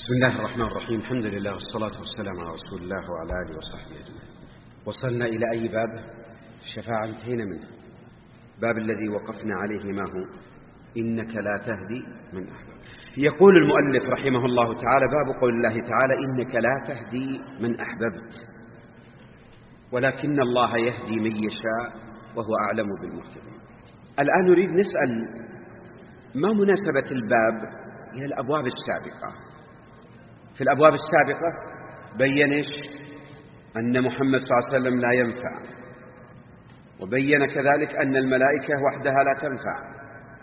بسم الله الرحمن الرحيم. الحمد لله والصلاة والسلام على رسول الله وعلى آله وصحبه أجمعين. وصلنا إلى أي باب؟ الشفاعة انتهينا منه. باب الذي وقفنا عليه ما هو؟ إنك لا تهدي من أحببت. يقول المؤلف رحمه الله تعالى: باب قول الله تعالى: إنك لا تهدي من أحببت ولكن الله يهدي من يشاء وهو أعلم بالمهتدين. الآن نريد نسأل ما مناسبة الباب إلى الأبواب السابقة. في الأبواب السابقة بيّنش أن محمد صلى الله عليه وسلم لا ينفع، وبين كذلك أن الملائكة وحدها لا تنفع،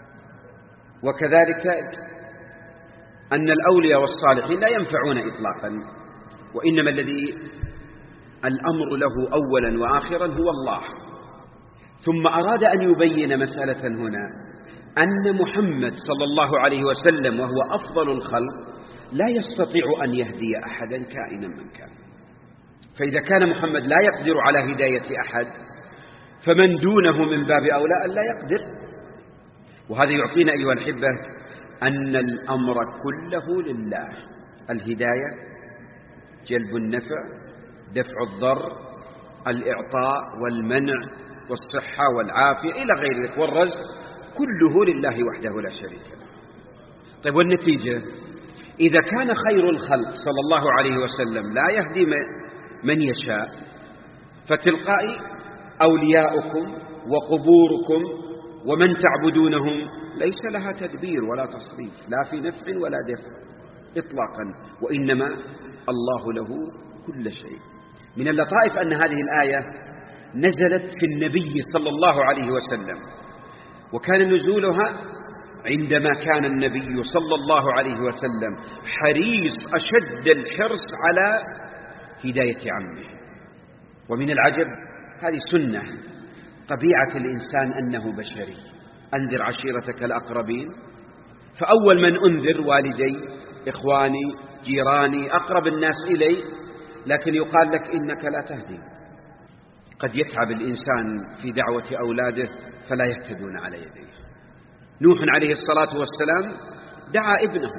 وكذلك أن الأولياء والصالحين لا ينفعون إطلاقا، وإنما الذي الأمر له أولا وآخرا هو الله. ثم أراد أن يبين مسألة هنا، أن محمد صلى الله عليه وسلم وهو أفضل الخلق لا يستطيع أن يهدي أحدا كائنا من كان. فإذا كان محمد لا يقدر على هداية أحد، فمن دونه من باب أولى أن لا يقدر. وهذا يعطينا أيها الأحبة أن الأمر كله لله: الهداية، جلب النفع، دفع الضر، الإعطاء والمنع والصحة والعافية إلى غير ذلك، والرزق، كله لله وحده لا شريك له. طيب، والنتيجة إذا كان خير الخلق صلى الله عليه وسلم لا يهدي من يشاء، فتلقائي أولياؤكم وقبوركم ومن تعبدونهم ليس لها تدبير ولا تصريف، لا في نفع ولا دفع إطلاقا، وإنما الله له كل شيء. من اللطائف أن هذه الآية نزلت في النبي صلى الله عليه وسلم، وكان نزولها عندما كان النبي صلى الله عليه وسلم حريص أشد الحرص على هداية عمه. ومن العجب، هذه سنة طبيعة الإنسان أنه بشري: أنذر عشيرتك الأقربين. فأول من أنذر والدي، إخواني، جيراني، أقرب الناس إلي، لكن يقال لك إنك لا تهدي. قد يتعب الإنسان في دعوة أولاده فلا يهتدون على يديه. نوح عليه الصلاة والسلام دعا ابنه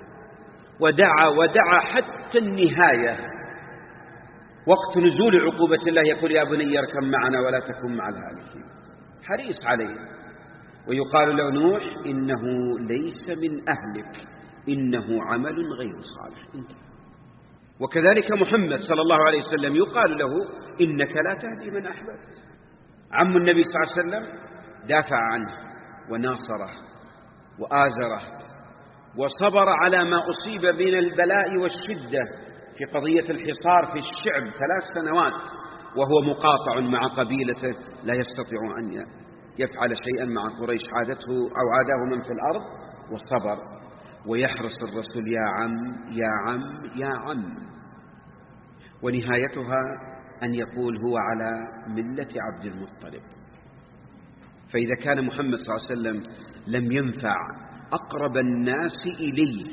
ودعا حتى النهاية. وقت نزول عقوبة الله يقول: يا بني اركب معنا ولا تكن مع الهالكين. حريص عليه. ويقال له: نوح إنه ليس من أهلك، إنه عمل غير صالح. انتهى. وكذلك محمد صلى الله عليه وسلم يقال له: إنك لا تهدي من أحببت. عم النبي صلى الله عليه وسلم دافع عنه وناصره وآزره وصبر على ما أصيب من البلاء والشدة في قضية الحصار في الشعب 3 سنوات، وهو مقاطع مع قبيلته لا يستطيع أن يفعل شيئا مع قريش عادته أو عاداه من في الأرض، وصبر. ويحرص الرسول: يا عم يا عم يا عم. ونهايتها أن يقول: هو على ملة عبد المطلب. فإذا كان محمد صلى الله عليه وسلم لم ينفع أقرب الناس إليه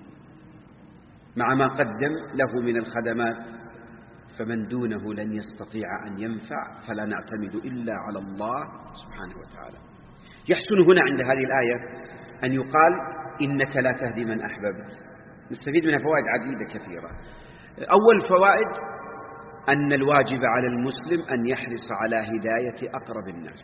مع ما قدم له من الخدمات، فمن دونه لن يستطيع أن ينفع، فلا نعتمد إلا على الله سبحانه وتعالى. يحسن هنا عند هذه الآية أن يقال: إنك لا تهدي من أحببت. نستفيد منها فوائد عديدة كثيرة. أول فوائد: أن الواجب على المسلم أن يحرص على هداية أقرب الناس.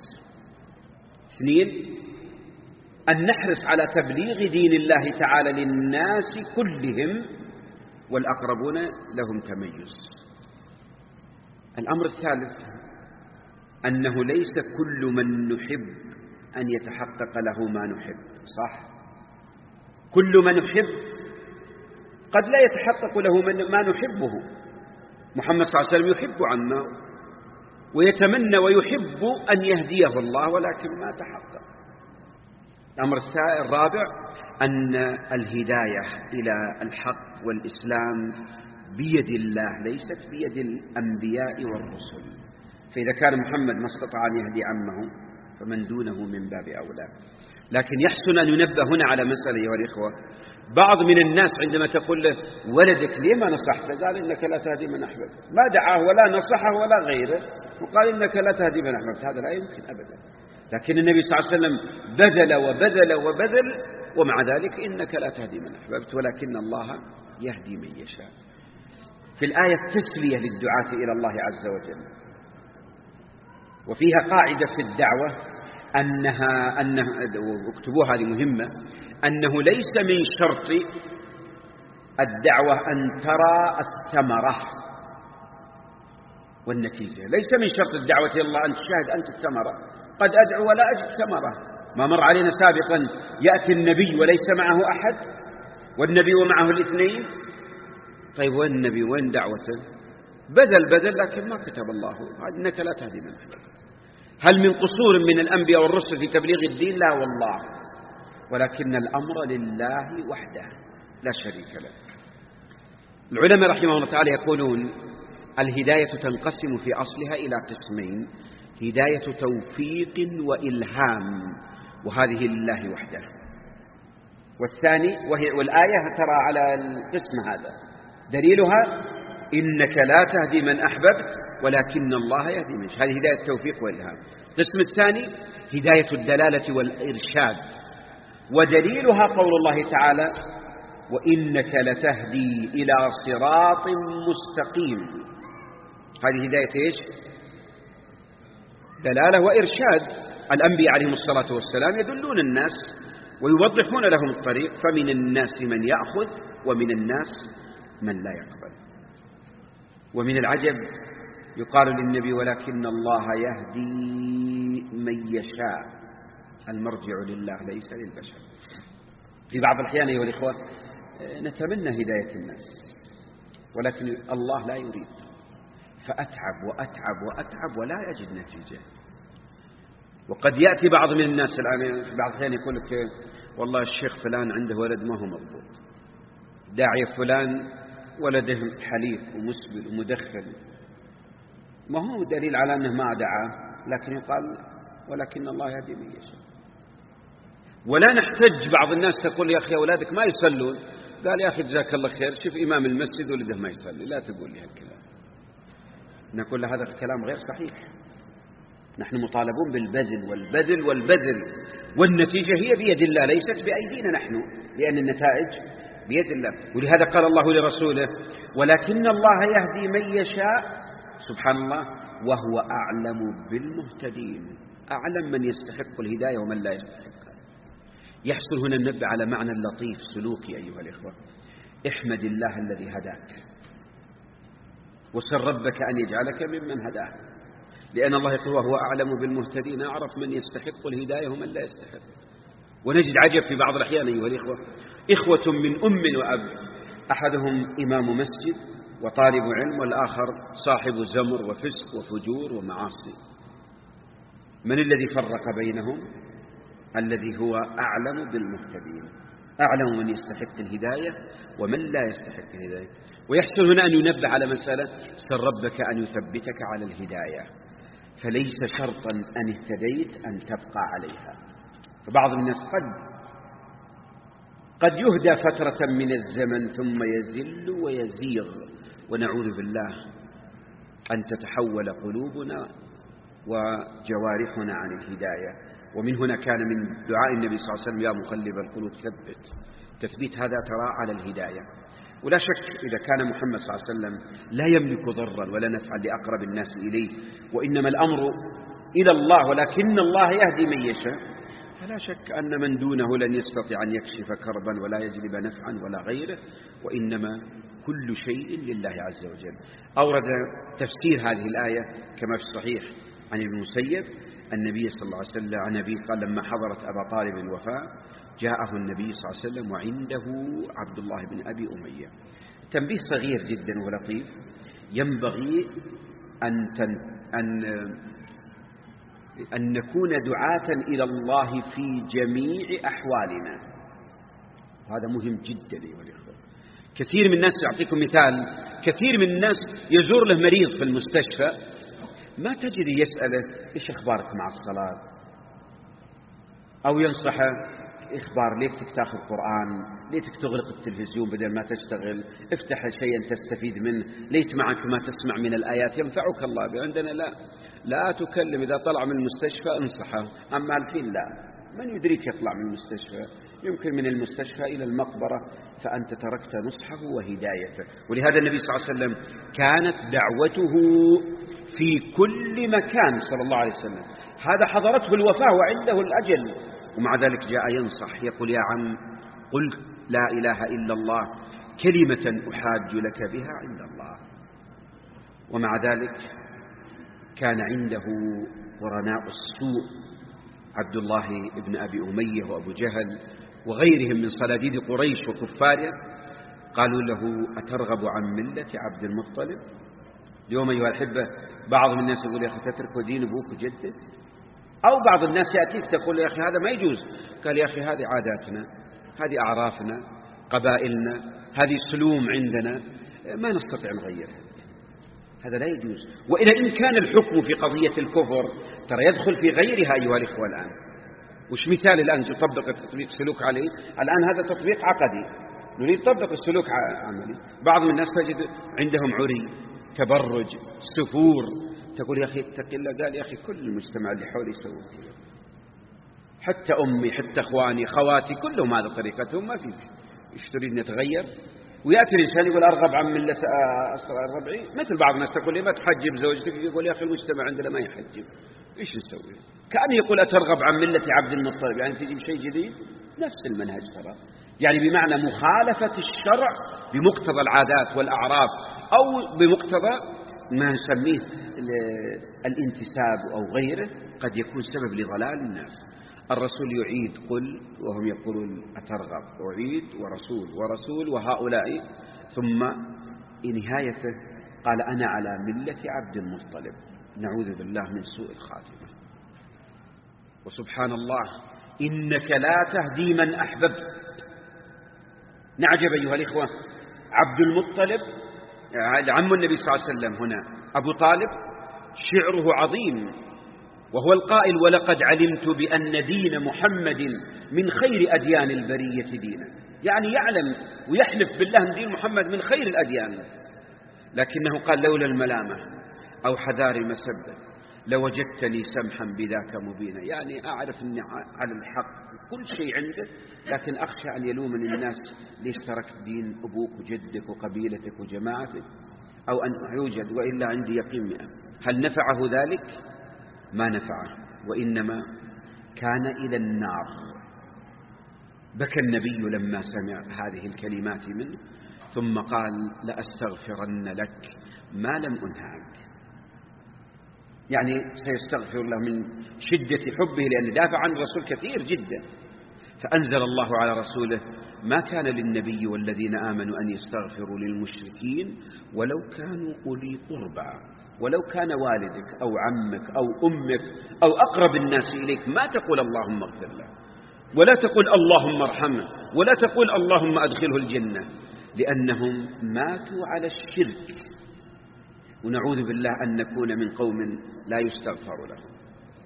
2: أن نحرص على تبليغ دين الله تعالى للناس كلهم، والأقربون لهم تميز. الأمر الثالث: أنه ليس كل من نحب أن يتحقق له ما نحب. صح، كل من نحب قد لا يتحقق له ما نحبه. محمد صلى الله عليه وسلم يحب عمه ويتمنى ويحب أن يهديه الله، ولكن ما تحقق. الأمر الرابع: أن الهداية إلى الحق والإسلام بيد الله، ليست بيد الأنبياء والرسل. فإذا كان محمد ما استطاع أن يهدي عمه، فمن دونه من باب أولى. لكن يحسن أن ينبه هنا على مسألة أيها الإخوة. بعض من الناس عندما تقول له: ولدك ليه ما نصحته؟ قال: إنك لا تهدي من أحببت. ما دعاه ولا نصحه ولا غيره، وقال: إنك لا تهدي من أحببت. هذا لا يمكن أبدا. لكن النبي صلى الله عليه وسلم بذل وبذل وبذل، ومع ذلك: إنك لا تهدي من أحببت ولكن الله يهدي من يشاء. في الآية تسلية للدعاة إلى الله عز وجل، وفيها قاعدة في الدعوة أنها واكتبوها هذه مهمة، أنه ليس من شرط الدعوة أن ترى الثمرة والنتيجة. ليس من شرط الدعوة إلى الله أن تشاهد أنت الثمرة. قد أدعو ولا أجد ثمرة. ما مر علينا سابقا يأتي النبي وليس معه أحد، والنبي ومعه الاثنين. طيب وين النبي وين دعوته؟ بذل لكن ما كتب الله إنك لا تهدي من أحببت. هل من قصور من الأنبياء والرسل في تبليغ الدين؟ لا والله، ولكن الأمر لله وحده لا شريك له. العلماء رحمه الله تعالى يقولون الهداية تنقسم في أصلها إلى قسمين: هداية توفيق وإلهام، وهذه لله وحده. والثاني والآية ترى على القسم هذا دليلها إنك لا تهدي من أحببت ولكن الله يهدي من يشاء. هذه هداية التوفيق والإلهام. القسم الثاني هداية الدلالة والإرشاد، ودليلها قول الله تعالى: وإنك لتهدي إلى صراط مستقيم. هذه هداية إيش؟ دلالة وإرشاد. الأنبياء عليهم الصلاة والسلام يدلون الناس ويوضحون لهم الطريق، فمن الناس من يأخذ ومن الناس من لا يقبل. ومن العجب يقال للنبي: ولكن الله يهدي من يشاء. المرجع لله ليس للبشر. في بعض الأحيان أيها الإخوة نتمنى هداية الناس، ولكن الله لا يريد، فأتعب وأتعب ولا أجد نتيجة. وقد يأتي بعض من الناس الآن في بعض الأحيان يقول لك: والله الشيخ فلان عنده ولد ما هو مضبوط، داعية فلان ولده حليف ومسبل ومدخن. ما هو دليل على أنه ما دعا، لكن يقال: ولكن الله يهدي من يشاء. ولا نحتج. بعض الناس تقول: يا أخي أولادك ما يصلون. قال: يا أخي جزاك الله خير، شوف إمام المسجد ولده ما يصلي، لا تقول لي هالكلام. نقول هذا الكلام غير صحيح. نحن مطالبون بالبذل، والنتيجة هي بيد الله ليست بأيدينا نحن، لأن النتائج بيد الله. ولهذا قال الله لرسوله: ولكن الله يهدي من يشاء. سبحان الله، وهو أعلم بالمهتدين. أعلم من يستحق الهداية ومن لا يستحقها. يحصل هنا النبي على معنى لطيف سلوكي أيها الإخوة: احمد الله الذي هداك، وسل ربك أن يجعلك ممن هداه، لأن الله يقول: وهو أعلم بالمهتدين. أعرف من يستحق الهداية ومن لا يستحق. ونجد عجب في بعض الأحيان أيها الإخوة: إخوة من أم وأب، أحدهم إمام مسجد وطالب علم، والآخر صاحب زمر وفسق وفجور ومعاصي. من الذي فرق بينهم؟ الذي هو أعلم بالمهتدين، أعلم من يستحق الهداية ومن لا يستحق الهداية. ويحصل هنا أن ينبه على مسألة: سل ربك أن يثبتك على الهداية، فليس شرطا أن اهتديت أن تبقى عليها. فبعض الناس قد يهدى فترة من الزمن ثم يزل ويزيغ، ونعوذ بالله أن تتحول قلوبنا وجوارحنا عن الهداية. ومن هنا كان من دعاء النبي صلى الله عليه وسلم: يا مقلب القلوب ثبت. تثبيت هذا ترى على الهداية. ولا شك إذا كان محمد صلى الله عليه وسلم لا يملك ضرا ولا نفعا لأقرب الناس إليه، وإنما الأمر إلى الله، ولكن الله يهدي من يشاء، فلا شك أن من دونه لن يستطيع أن يكشف كربا ولا يجلب نفعا ولا غيره، وإنما كل شيء لله عز وجل. أورد تفسير هذه الآية كما في الصحيح عن ابن المسيب النبي صلى الله عليه وسلم عن أبيه قال: لما حضرت أبا طالب الوفاة جاءه النبي صلى الله عليه وسلم وعنده عبد الله بن أبي أمية. تنبيه صغير جدا ولطيف: ينبغي أن نكون دعاة إلى الله في جميع أحوالنا. هذا مهم جدا أيها الأخوة. كثير من الناس، أعطيكم مثال، كثير من الناس يزور له مريض في المستشفى ما تجد يسأله: إيش أخبارك مع الصلاة؟ أو ينصحه: إخبار ليتك تأخذ قرآن، ليتك تغلق التلفزيون بدل ما تشتغل، افتح شيئا تستفيد منه، ليت معك ما تسمع من الآيات ينفعك الله به. عندنا لا تكلم، إذا طلع من المستشفى انصحه، أما الحين لا. من يدريك يطلع من المستشفى، يمكن من المستشفى إلى المقبرة، فأنت تركت نصحه وهدايته. ولهذا النبي صلى الله عليه وسلم كانت دعوته في كل مكان صلى الله عليه وسلم. هذا حضرته الوفاة وعنده الأجل، ومع ذلك جاء ينصح، يقول يا عم قل لا إله إلا الله كلمة أحاج لك بها عند الله. ومع ذلك كان عنده قرناء السوء، عبد الله بن أبي أمية وأبو جهل وغيرهم من صناديد قريش وكفارها، قالوا له أترغب عن ملة عبد المطلب؟ اليوم أيها الأحبة بعض الناس يقول يا أخي تترك دين أبوك وجدك، أو بعض الناس يأتيك تقول يا أخي هذا ما يجوز، قال يا أخي هذه عاداتنا، هذه أعرافنا، قبائلنا، هذه سلوم عندنا ما نستطيع نغيرها، هذا لا يجوز. وإلى إن كان الحكم في قضية الكفر ترى يدخل في غيرها أيها الإخوة. الآن وش مثال الآن تطبق تطبيق سلوك عليه؟ الآن هذا تطبيق عقدي، نريد نطبق السلوك عملي. بعض الناس تجد عندهم عري، تبرج، سفور، تقول يا أخي اتق الله، قال يا أخي كل المجتمع اللي حولي يسوي كذا، حتى أمي حتى أخواني خواتي كلهم هذا طريقتهم، ما في إيش تريد نتغير؟ ويأتي الإنسان يقول أرغب عن ملة الربعي، مثل بعض الناس تقول لي ما تحجب زوجتك، يقول يا أخي المجتمع عندنا ما يحجب، إيش نسوي؟ كأن يقول أترغب عن ملة عبد المطلب، يعني تجيب شيء جديد، نفس المنهج ترى، يعني بمعنى مخالفة الشرع بمقتضى العادات والأعراف، أو بمقتضى ما نسميه الانتساب أو غيره، قد يكون سبب لضلال الناس. الرسول يعيد قل وهم يقولون أترغب، أعيد ورسول ورسول وهؤلاء، ثم نهايته قال أنا على ملة عبد المطلب، نعوذ بالله من سوء الخاتمة. وسبحان الله إنك لا تهدي من أحببت. نعجب أيها الإخوة، عبد المطلب عم النبي صلى الله عليه وسلم هنا أبو طالب شعره عظيم، وهو القائل ولقد علمت بأن دين محمد من خير أديان البرية دينا، يعني يعلم ويحلف بالله أن دين محمد من خير الأديان، لكنه قال لولا الملامة أو حذار المسبة لوجدتني سمحا بذاك مبينا، يعني أعرف أني على الحق كل شيء عندك، لكن أخشى أن يلومني الناس ليش تركت دين أبوك وجدك وقبيلتك وجماعتك، أو أن يوجد، وإلا عندي يقين 100. هل نفعه ذلك؟ ما نفعه، وإنما كان إلى النار. بكى النبي لما سمع هذه الكلمات منه، ثم قال لأستغفرن لك ما لم أنه عنك، يعني سيستغفر له من شدة حبه، لأن دافع عن الرسول كثير جدا. فأنزل الله على رسوله ما كان للنبي والذين آمنوا أن يستغفروا للمشركين ولو كانوا أولي قربى، ولو كان والدك أو عمك أو أمك أو أقرب الناس إليك، ما تقول اللهم اغفر له، ولا تقول اللهم ارحمه، ولا تقول اللهم أدخله الجنة، لأنهم ماتوا على الشرك، ونعوذ بالله أن نكون من قوم لا يستغفر لهم.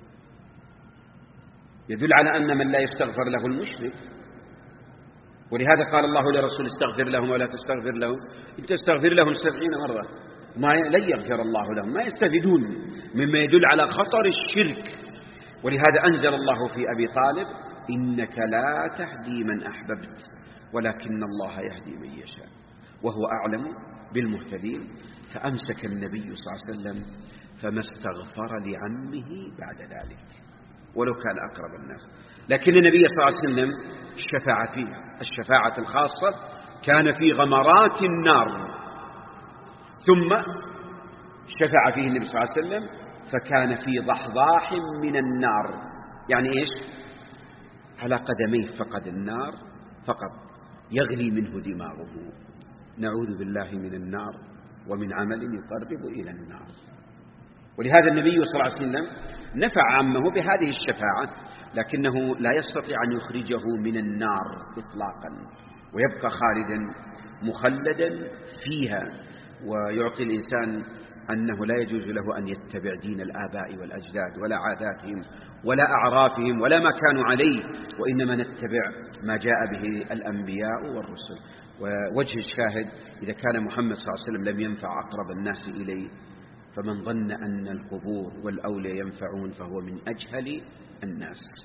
يدل على أن من لا يستغفر له المشرك، ولهذا قال الله لرسول استغفر لهم ولا تستغفر لهم، إن تستغفر لهم 70 مرة ما لن يغفر الله لهم، ما يستفيدون، مما يدل على خطر الشرك. ولهذا أنزل الله في أبي طالب إنك لا تهدي من أحببت ولكن الله يهدي من يشاء وهو أعلم بالمهتدين. فأمسك النبي صلى الله عليه وسلم فما استغفر لعمه بعد ذلك ولو كان أقرب الناس. لكن النبي صلى الله عليه وسلم شفع فيه الشفاعة الخاصة، كان في غمرات النار، ثم شفع فيه النبي صلى الله عليه وسلم فكان في ضحضاح من النار، يعني إيش؟ على قدميه فقد النار فقط يغلي منه دماغه. نعوذ بالله من النار ومن عمل يقرب إلى النار. ولهذا النبي صلى الله عليه وسلم نفع عمه بهذه الشفاعة، لكنه لا يستطيع أن يخرجه من النار إطلاقا، ويبقى خالدا مخلدا فيها، ويعطي الإنسان أنه لا يجوز له أن يتبع دين الآباء والأجداد ولا عاداتهم ولا أعرافهم ولا ما كانوا عليه، وإنما نتبع ما جاء به الأنبياء والرسل. ووجه الشاهد إذا كان محمد صلى الله عليه وسلم لم ينفع أقرب الناس إليه، فمن ظن أن القبور والأولياء ينفعون فهو من أجهل الناس.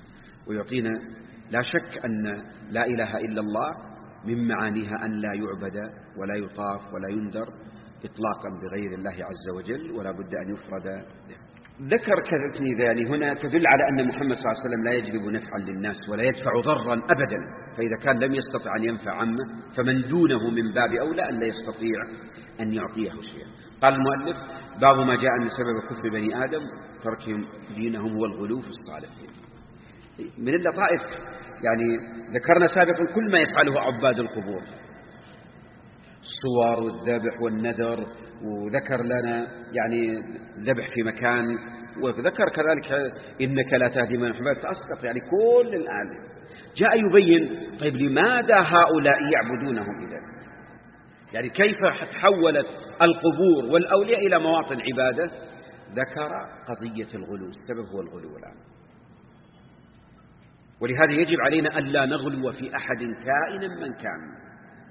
ويعطينا لا شك أن لا إله إلا الله من معانيها أن لا يعبد ولا يطاف ولا ينذر إطلاقا بغير الله عز وجل، ولا بد أن يفرد. ذكر كذا يعني هنا تدل على أن محمد صلى الله عليه وسلم لا يجلب نفعا للناس ولا يدفع ضرا أبدا، فإذا كان لم يستطع أن ينفع عمه فمن دونه من باب أولى أن لا يستطيع أن يعطيه شيئا. قال المؤلف: باب ما جاء أن سبب كفر بني آدم تركهم دينهم هو الغلو في الصالحين. من اللطائف يعني ذكرنا سابقا كل ما يفعله عباد القبور، الصور والذبح والنذر، وذكر لنا يعني ذبح في مكان، وذكر كذلك إنك لا تهدي من أحببت، أسقط يعني كل الآن جاء يبين طيب لماذا هؤلاء يعبدونهم إذا؟ يعني كيف تحولت القبور والأولياء إلى مواطن عبادة؟ ذكر قضية الغلو، السبب هو الغلو الآن. ولهذا يجب علينا ألا نغلو في أحد كائنا من كان،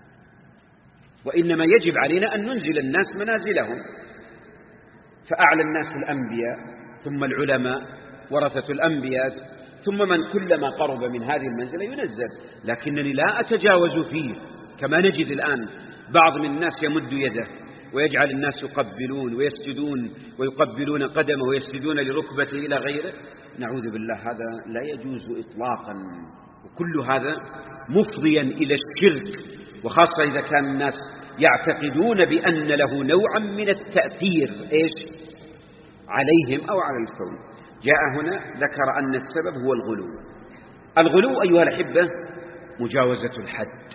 وإنما يجب علينا أن ننزل الناس منازلهم، فأعلى الناس الأنبياء ثم العلماء ورثة الأنبياء ثم من كلما قرب من هذه المنزلة ينزل، لكنني لا أتجاوز فيه. كما نجد الآن بعض من الناس يمد يده ويجعل الناس يقبلون ويسجدون ويقبلون قدمه ويسجدون لركبته إلى غيره، نعوذ بالله، هذا لا يجوز إطلاقا، وكل هذا مفضيا إلى الشرك، وخاصة إذا كان الناس يعتقدون بأن له نوعا من التأثير عليهم أو على الكون. جاء هنا ذكر أن السبب هو الغلو. الغلو أيها الأحبة مجاوزة الحد،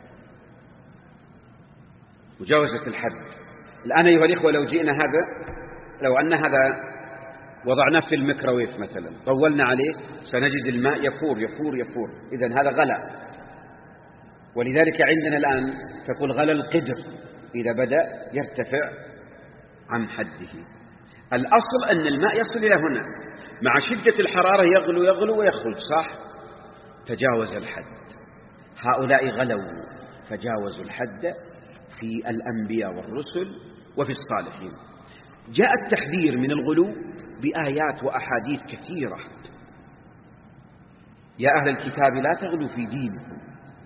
مجاوزة الحد. الآن أيها الإخوة لو أن هذا وضعناه في الميكروويف مثلا، طولنا عليه، سنجد الماء يفور يفور يفور، إذن هذا غلى. ولذلك عندنا الآن تقول غلى القدر إذا بدأ يرتفع عن حده. الأصل أن الماء يصل إلى هنا، مع شدة الحرارة يغلو يغلو ويخرج، صح؟ تجاوز الحد. هؤلاء غلوا فجاوزوا الحد في الأنبياء والرسل وفي الصالحين. جاء التحذير من الغلو بآيات وأحاديث كثيرة. يا أهل الكتاب لا تغلوا في دينكم،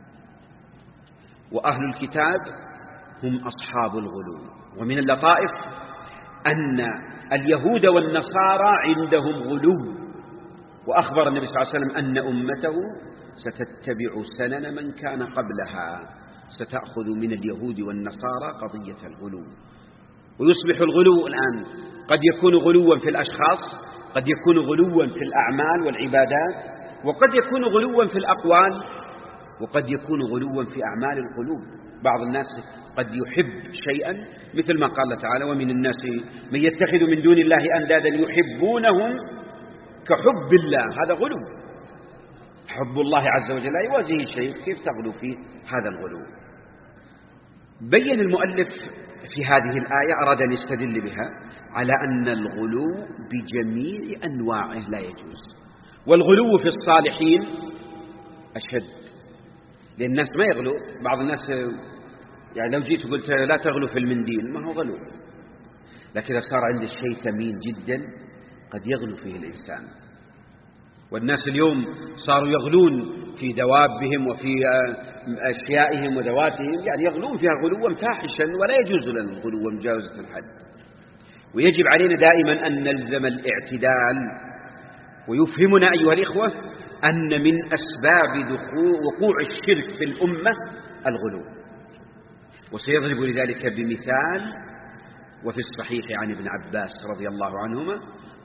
وأهل الكتاب هم أصحاب الغلو. ومن اللطائف أن اليهود والنصارى عندهم غلو، وأخبر النبي صلى الله عليه وسلم أن أمته ستتبع سنن من كان قبلها، ستأخذ من اليهود والنصارى قضية الغلو. ويصبح الغلو الآن قد يكون غلوا في الأشخاص، قد يكون غلوا في الأعمال والعبادات، وقد يكون غلوا في الأقوال، وقد يكون غلوا في أعمال القلوب. بعض الناس قد يحب شيئا مثل ما قال تعالى: ومن الناس من يتخذ من دون الله أندادا يحبونهم كحب الله، هذا غلو. حب الله عز وجل لا يوازيه شيء، كيف تغلو في هذا الغلو؟ بين المؤلف في هذه الآية، أراد أن يستدل بها على أن الغلو بجميع أنواعه لا يجوز، والغلو في الصالحين أشد، لأن الناس ما يغلو. بعض الناس يعني لو جيت وقلت لا تغلو في المنديل ما هو غلو، لكن إذا صار عند الشيء ثمين جدا قد يغلو فيه الإنسان. والناس اليوم صاروا يغلون في دوابهم وفي أشيائهم وذواتهم، يعني يغلون فيها غلوا فاحشا، ولا يجوز لنا الغلو ومجاوزة الحد. ويجب علينا دائما أن نلزم الاعتدال. ويفهمنا أيها الإخوة أن من أسباب وقوع الشرك في الأمة الغلو، وسيضرب لذلك بمثال. وفي الصحيح عن ابن عباس رضي الله عنهما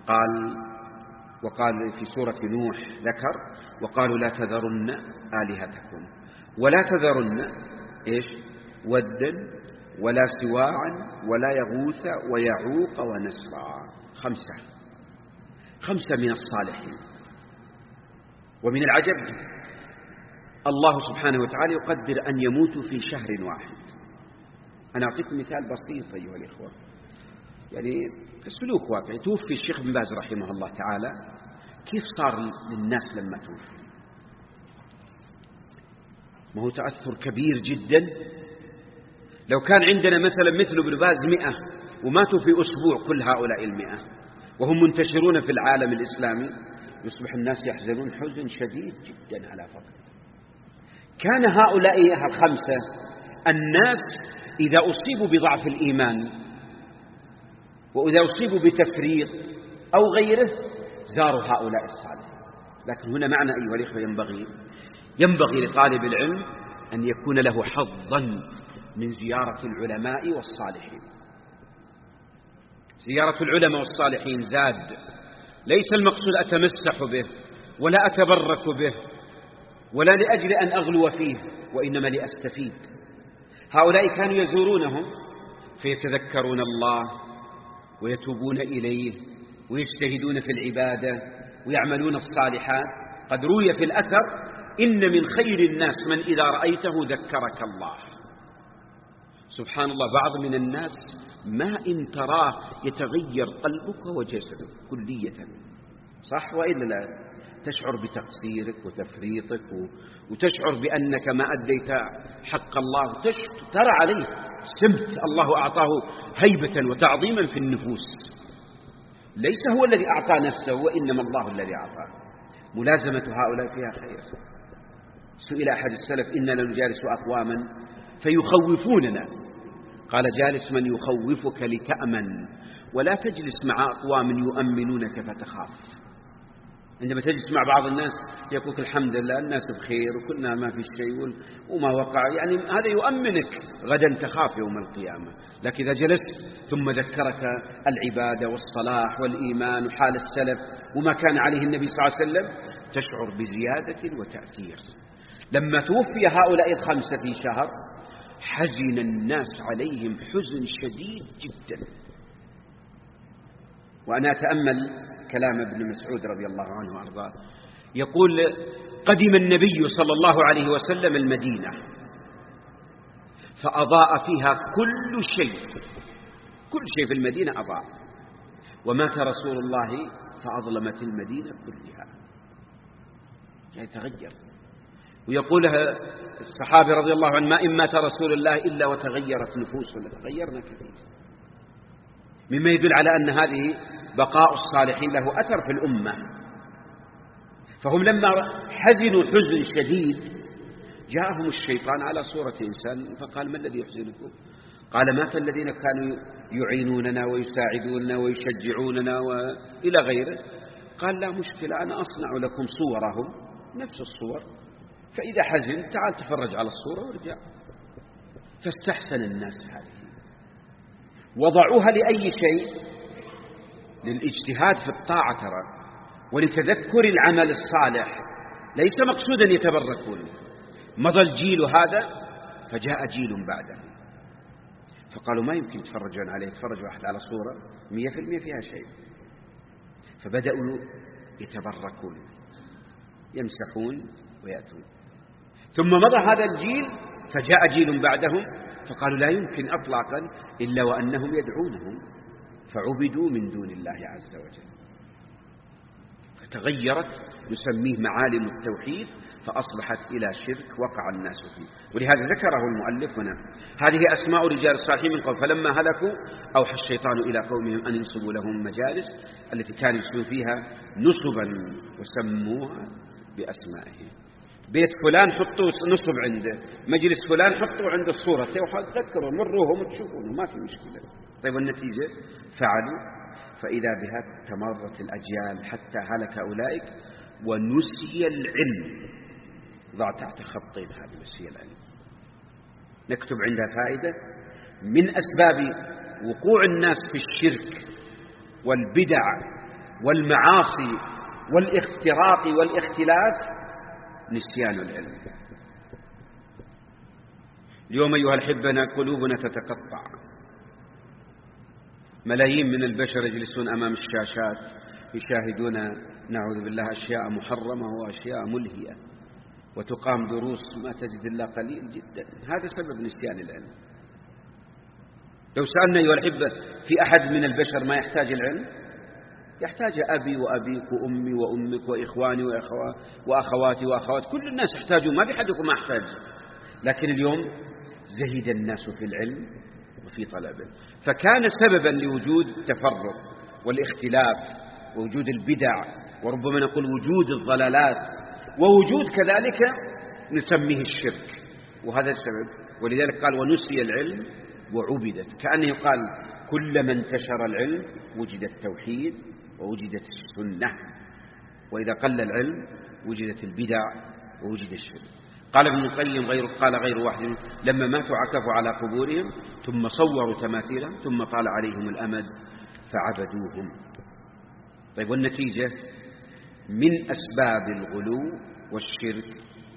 وقال في سورة نوح ذكر: وقالوا لا تذرن آلهتكم ولا تذرن ودا ولا سواعا ولا يغوث ويعوق ونسرا. 5 من الصالحين. ومن العجب الله سبحانه وتعالى يقدر أن يموتوا في شهر واحد. أنا أعطيكم مثال بسيط أيها الإخوة، يعني سلوك واقعي. توفي الشيخ بن باز رحمه الله تعالى، كيف صار للناس لما توفي؟ ما هو تأثر كبير جدا. لو كان عندنا مثلا مثل ابن باز 100 وماتوا في أسبوع كل هؤلاء 100 وهم منتشرون في العالم الإسلامي، يصبح الناس يحزنون حزن شديد جدا على فقده. كان هؤلاء الخمسة الناس إذا أصيبوا بضعف الإيمان وإذا أصيبوا بتفريط أو غيره زاروا هؤلاء الصالحين. لكن هنا معنى أيها الإخوة ينبغي لطالب العلم أن يكون له حظا من زيارة العلماء والصالحين. زيارة العلماء والصالحين زاد، ليس المقصود أتمسح به ولا أتبرك به ولا لأجل أن أغلو فيه، وإنما لأستفيد. هؤلاء كانوا يزورونهم فيتذكرون الله ويتوبون إليه ويجتهدون في العبادة ويعملون الصالحات. قد روي في الأثر: إن من خير الناس من إذا رأيته ذكرك الله. سبحان الله، بعض من الناس ما إن تراه يتغير قلبك وجسدك كلية، صح وإلا لا؟ تشعر بتقصيرك وتفريطك وتشعر بأنك ما أديت حق الله، ترى عليه سمت الله أعطاه هيبة وتعظيما في النفوس. ليس هو الذي أعطى نفسه وإنما الله الذي أعطاه. ملازمة هؤلاء فيها خير. سئل أحد السلف: إننا نجالس أقواما فيخوفوننا، قال: جالس من يخوفك لتأمن، ولا تجلس مع أقوام يؤمنونك فتخاف. عندما تجلس مع بعض الناس يقولك الحمد لله الناس بخير وكلنا ما في شيء وما وقع، يعني هذا يؤمنك، غدا تخاف يوم القيامة. لكن إذا جلست ثم ذكرك العبادة والصلاح والإيمان وحال السلف وما كان عليه النبي صلى الله عليه وسلم تشعر بزيادة وتأثير. لما توفي هؤلاء الخمسة في شهر حزن الناس عليهم حزن شديد جدا. وأنا أتأمل كلام ابن مسعود رضي الله عنه وأرضاه، يقول: قدم النبي صلى الله عليه وسلم المدينة فأضاء فيها كل شيء في المدينة أضاء، ومات رسول الله فأظلمت المدينة كلها، يعني تغير. ويقول الصحابي رضي الله عنه: ما إن مات رسول الله إلا وتغيرت نفوسنا، تغيرنا كثير، مما يدل على أن هذه بقاء الصالحين له أثر في الأمة. فهم لما حزنوا حزن شديد جاءهم الشيطان على صورة إنسان فقال: ما الذي يحزنكم؟ قال: مات الذين كانوا يعينوننا ويساعدوننا ويشجعوننا وإلى غيره. قال: لا مشكلة، أنا أصنع لكم صورهم نفس الصور، فإذا حزن تعال تفرج على الصورة وارجع. فاستحسن الناس هذه، وضعوها لأي شيء، للاجتهاد في الطاعة ترى، ولتذكر العمل الصالح، ليس مقصودا يتبركون. مضى الجيل هذا فجاء جيل بعده فقالوا: ما يمكن يتفرجون عليه، يتفرج واحد على صورة 100% فيها شيء. فبدأوا يتبركون، يمسحون ويأتون. ثم مضى هذا الجيل فجاء جيل بعدهم فقالوا: لا يمكن أطلاقا إلا وأنهم يدعونهم، فعبدوا من دون الله عز وجل. فتغيرت، نسميه معالم التوحيد، فأصبحت إلى شرك وقع الناس فيه. ولهذا ذكره المؤلف هنا: هذه أسماء رجال الصالحين من قبل، فلما هلكوا أوحى الشيطان إلى قومهم أن ينصبوا لهم مجالس التي كانوا يسمون فيها نصبا وسموها بأسمائهم. بيت فلان حطوا نصب عنده، مجلس فلان حطوا عند الصورة، تذكروا مروهم وتشوفونه ما في مشكلة. طيب والنتيجة فعلوا، فإذا بها تمرت الأجيال حتى هلك أولئك ونسي العلم. ضع تحت خطين هذه نسي العلم، نكتب عندها فائدة: من أسباب وقوع الناس في الشرك والبدع والمعاصي والاختراق والاختلاف نسيان العلم. اليوم أيها الأحبة قلوبنا تتقطع، ملايين من البشر يجلسون أمام الشاشات يشاهدون نعوذ بالله أشياء محرمة وأشياء ملهية، وتقام دروس ما تجد إلا قليل جدا. هذا سبب نسيان العلم. لو سألنا أيها الأحبة في أحد من البشر ما يحتاج العلم؟ يحتاج أبي وأبيك وأمي وأمك وإخواني وأخواتي وأخوات، كل الناس يحتاجون، ما في حدكم ما يحتاج. لكن اليوم زهد الناس في العلم وفي طلبه، فكان سببا لوجود التفرق والاختلاف ووجود البدع وربما نقول وجود الضلالات ووجود كذلك نسميه الشرك، وهذا السبب. ولذلك قال ونسي العلم وعبدت، كأنه يقال كلما انتشر العلم وجد التوحيد ووجدت السنة، وإذا قل العلم وجدت البدع ووجد الشرك. قال ابن القيم قال غير واحد لما ماتوا عكفوا على قبورهم ثم صوروا تماثيلهم ثم طال عليهم الأمد فعبدوهم. طيب والنتيجة من أسباب الغلو والشرك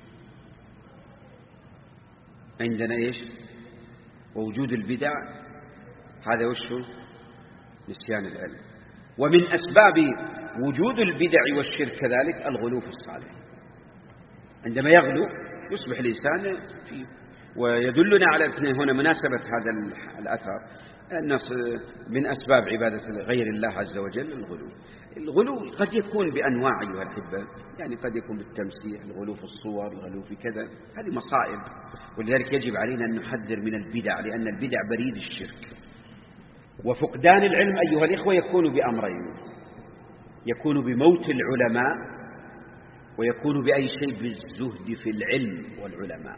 عندنا إيش؟ ووجود البدع، هذا وشه نسيان العلم. ومن أسباب وجود البدع والشرك كذلك الغلو في الصالح. عندما يغلو يصبح الإنسان فيه. ويدلنا على هنا مناسبة هذا الأثر أن من أسباب عبادة غير الله عز وجل الغلو. الغلو قد يكون بأنواع أيها الأحبة، يعني قد يكون بالتمسيح، الغلو في الصور، الغلو في كذا، هذه مصائب. ولذلك يجب علينا أن نحذر من البدع، لأن البدع بريد الشرك. وفقدان العلم أيها الإخوة يكون بأمرين: يكون بموت العلماء، ويكون بأي شيء بالزهد في العلم والعلماء.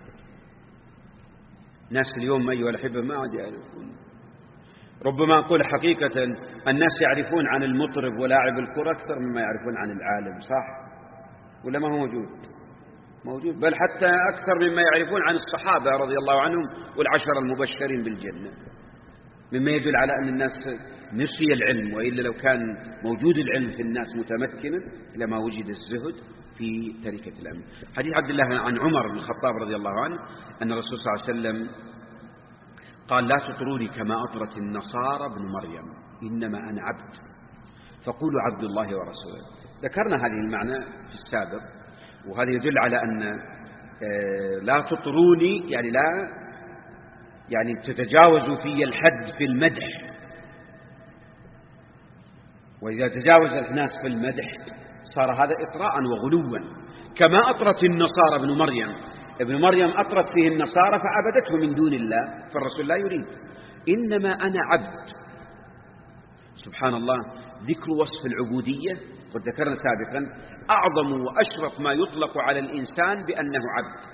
ناس اليوم أيها الأحبة ما عاد يعرفون. ربما أقول حقيقة الناس يعرفون عن المطرب ولاعب الكرة أكثر مما يعرفون عن العالم، صح؟ ولا ما هو موجود؟ بل حتى أكثر مما يعرفون عن الصحابة رضي الله عنهم والعشر المبشرين بالجنة، مما يدل على أن الناس نسي العلم. وإلا لو كان موجود العلم في الناس متمكنا لما وجد الزهد في تركة الأمر. حديث عبد الله عن عمر بن الخطاب رضي الله عنه أن الرسول صلى الله عليه وسلم قال: لا تطروني كما أطرت النصارى ابن مريم، إنما أنا عبد فقولوا عبد الله ورسوله. ذكرنا هذه المعنى في السابق، وهذا يدل على أن لا تطروني يعني تتجاوزوا في الحد في المدح. وإذا تجاوز الناس في المدح صار هذا إطراء وغلوا، كما أطرت النصارى ابن مريم. ابن مريم أطرت فيه النصارى فعبدته من دون الله، فالرسول لا يريد. إنما أنا عبد. سبحان الله، ذكر وصف العبودية قد ذكرنا سابقا أعظم وأشرف ما يطلق على الإنسان بأنه عبد.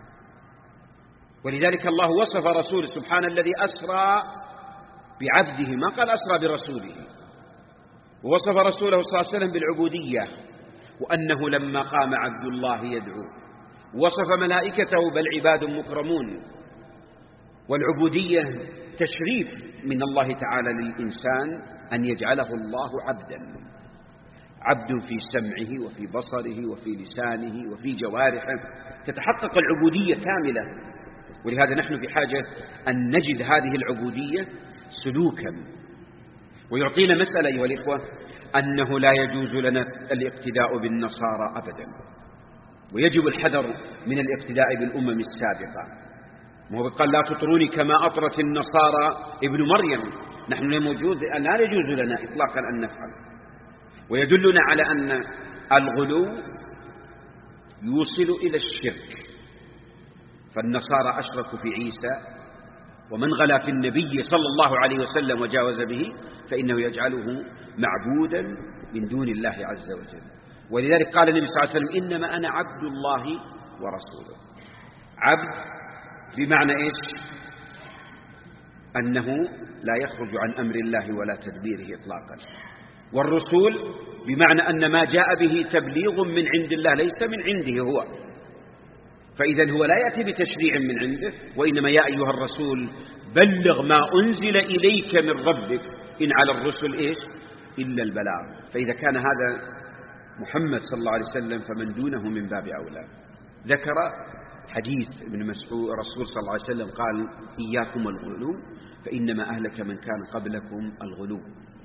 ولذلك الله وصف رسوله سبحانه الذي أسرى بعبده، ما قال أسرى برسوله. ووصف رسوله صلى الله عليه وسلم بالعبودية، وأنه لما قام عبد الله يدعو. وصف ملائكته بل عباد مكرمون. والعبودية تشريف من الله تعالى للإنسان أن يجعله الله عبدا، عبد في سمعه وفي بصره وفي لسانه وفي جوارحه، تتحقق العبودية كاملة. ولهذا نحن بحاجة أن نجد هذه العبودية سلوكا. ويعطينا مسألة أيها الإخوة أنه لا يجوز لنا الاقتداء بالنصارى أبدا، ويجب الحذر من الاقتداء بالأمم السابقة. وهو قال: لا تطروني كما أطرت النصارى ابن مريم. نحن لا يجوز لنا إطلاقا أن نفعل. ويدلنا على أن الغلو يوصل إلى الشرك. فالنصارى أشركوا في عيسى، ومن غلا في النبي صلى الله عليه وسلم وجاوز به فإنه يجعله معبودا من دون الله عز وجل. ولذلك قال النبي صلى الله عليه وسلم: إنما أنا عبد الله ورسوله. عبد بمعنى إيش؟ أنه لا يخرج عن أمر الله ولا تدبيره إطلاقا. والرسول بمعنى أن ما جاء به تبليغ من عند الله ليس من عنده هو، فإذا هو لا يأتي بتشريع من عنده، وإنما يا أيها الرسول بلغ ما أنزل إليك من ربك، إن على الرسل إيش إلا البلاغ. فإذا كان هذا محمد صلى الله عليه وسلم فمن دونه من باب أولى. ذكر حديث ابن مسعود الرسول صلى الله عليه وسلم قال: إياكم الغلو فإنما أهلك من كان قبلكم الغلو.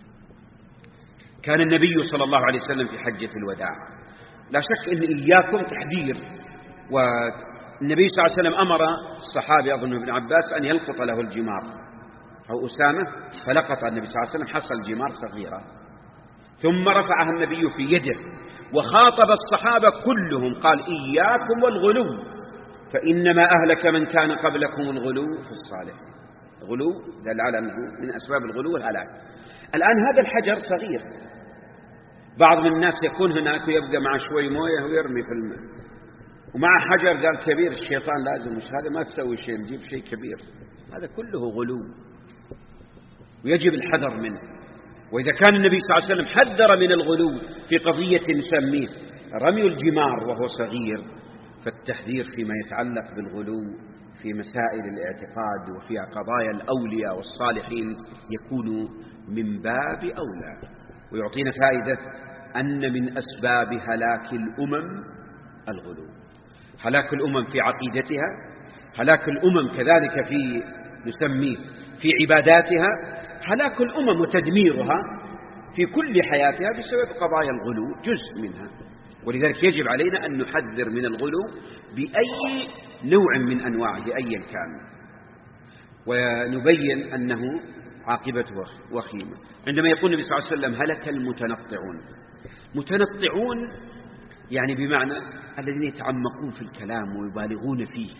كان النبي صلى الله عليه وسلم في حجة الوداع، لا شك أن إياكم تحذير. والنبي صلى الله عليه وسلم أمر الصحابي أظن ابن عباس أن يلقط له الجمار أو أسامة، فلقط النبي صلى الله عليه وسلم حصى الجمار صغيرة، ثم رفعها النبي في يده وخاطب الصحابة كلهم قال: إياكم والغلو فإنما أهلك من كان قبلكم الغلو في الصالح. غلو دل على أنه من أسباب الغلو والهلاك. الآن هذا الحجر صغير، بعض من الناس يكون هناك ويبقى مع شوي مويه ويرمي في الماء، ومع حجر قال كبير الشيطان لازم، مش هذا ما تسوي شيء، نجيب شيء كبير. هذا كله غلو ويجب الحذر منه. وإذا كان النبي صلى الله عليه وسلم حذر من الغلو في قضية نسميه رمي الجمار وهو صغير، فالتحذير فيما يتعلق بالغلو في مسائل الاعتقاد وفي قضايا الأولياء والصالحين يكون من باب أولى. ويعطينا فائدة أن من أسباب هلاك الأمم الغلو، هلاك الأمم في عقيدتها، هلاك الأمم كذلك في نسميه في عباداتها، هلاك الأمم وتدميرها في كل حياتها بسبب قضايا الغلو جزء منها. ولذلك يجب علينا أن نحذر من الغلو بأي نوع من أنواعه أيا كان، ونبين أنه عاقبته وخيمة. عندما يقول النبي صلى الله عليه وسلم هلك المتنطعون، متنطعون يعني بمعنى الذين يتعمقون في الكلام ويبالغون فيه.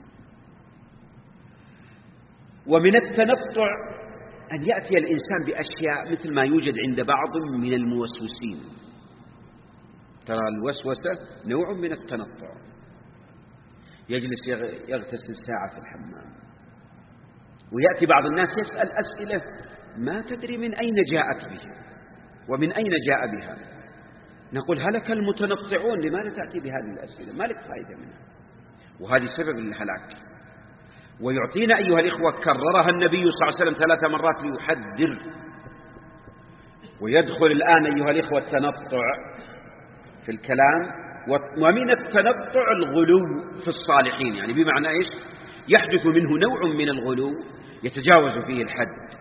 ومن التنطع أن يأتي الإنسان بأشياء مثل ما يوجد عند بعض من الموسوسين. ترى الوسوسة نوع من التنطع، يجلس يغتسل ساعة في الحمام، ويأتي بعض الناس يسأل أسئلة ما تدري من أين جاءت به ومن أين جاء بها. نقول هلك المتنطعون، لماذا تأتي بهذه الأسئلة؟ ما لك فائدة منها، وهذه سبب للهلاك. ويعطينا أيها الإخوة كررها النبي صلى الله عليه وسلم 3 مرات ليحذر. ويدخل الآن أيها الإخوة التنطع في الكلام، ومن التنطع الغلو في الصالحين، يعني بمعنى إيش؟ يحدث منه نوع من الغلو يتجاوز فيه الحد.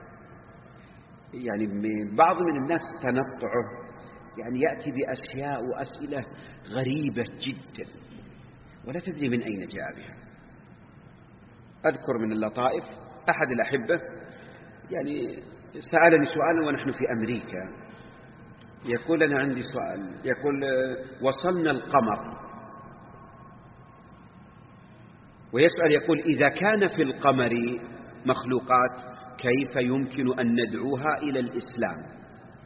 يعني بعض من الناس تنطعه يعني يأتي بأشياء وأسئلة غريبة جدا ولا تدري من أين جاء بها. أذكر من اللطائف أحد الأحبة يعني سألني سؤالا ونحن في أمريكا، يقول أنا عندي سؤال، يقول وصلنا القمر، ويسأل يقول إذا كان في القمر مخلوقات كيف يمكن أن ندعوها إلى الإسلام؟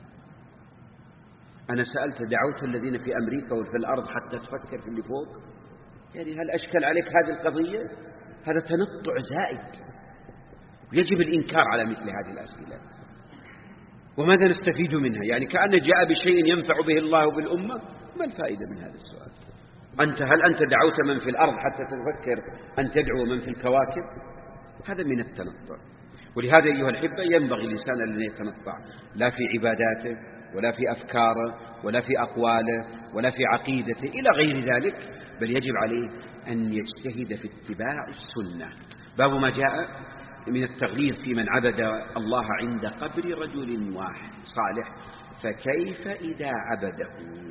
أنا سألت دعوت الذين في أمريكا وفي الأرض حتى تفكر في اللي فوق؟ يعني هل أشكل عليك هذه القضية؟ هذا تنطع زائد، يجب الإنكار على مثل هذه الأسئلة. وماذا نستفيد منها؟ يعني كأن جاء بشيء ينفع به الله بالأمة، ما الفائدة من هذا السؤال؟ هل أنت دعوت من في الأرض حتى تفكر أن تدعو من في الكواكب؟ هذا من التنطع. ولهذا أيها الأحبة ينبغي الإنسان أن يتنطع لا في عباداته ولا في أفكاره ولا في أقواله ولا في عقيدته إلى غير ذلك، بل يجب عليه أن يجتهد في اتباع السنة. باب ما جاء من التغليظ في من عبد الله عند قبر رجل واحد صالح، فكيف إذا عبده؟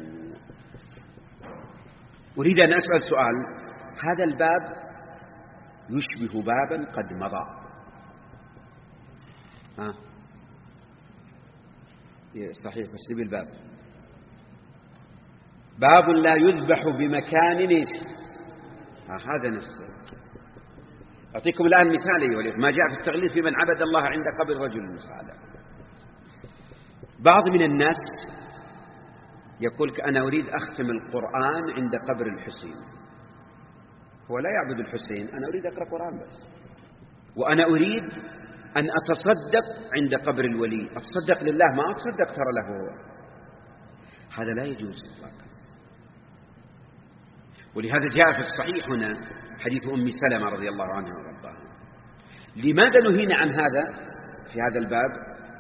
أريد أن أسأل سؤال، هذا الباب يشبه بابا قد مضى. صحيح، بس نبي الباب باب لا يذبح بمكان هذا نفسه. أعطيكم الآن مثال ما جاء في التغليظ في من عبد الله عند قبر رجل صالح. بعض من الناس يقول أنا أريد أختم القرآن عند قبر الحسين. هو لا يعبد الحسين، أنا أريد أقرأ قرآن بس، وأنا أريد أن أتصدق عند قبر الولي، أتصدق لله ما أتصدق ترى له هو. هذا لا يجوز إطلاقا. ولهذا جاء في الصحيح هنا حديث أم سلمة رضي الله عنها وارضاها. لماذا نهينا عن هذا في هذا الباب؟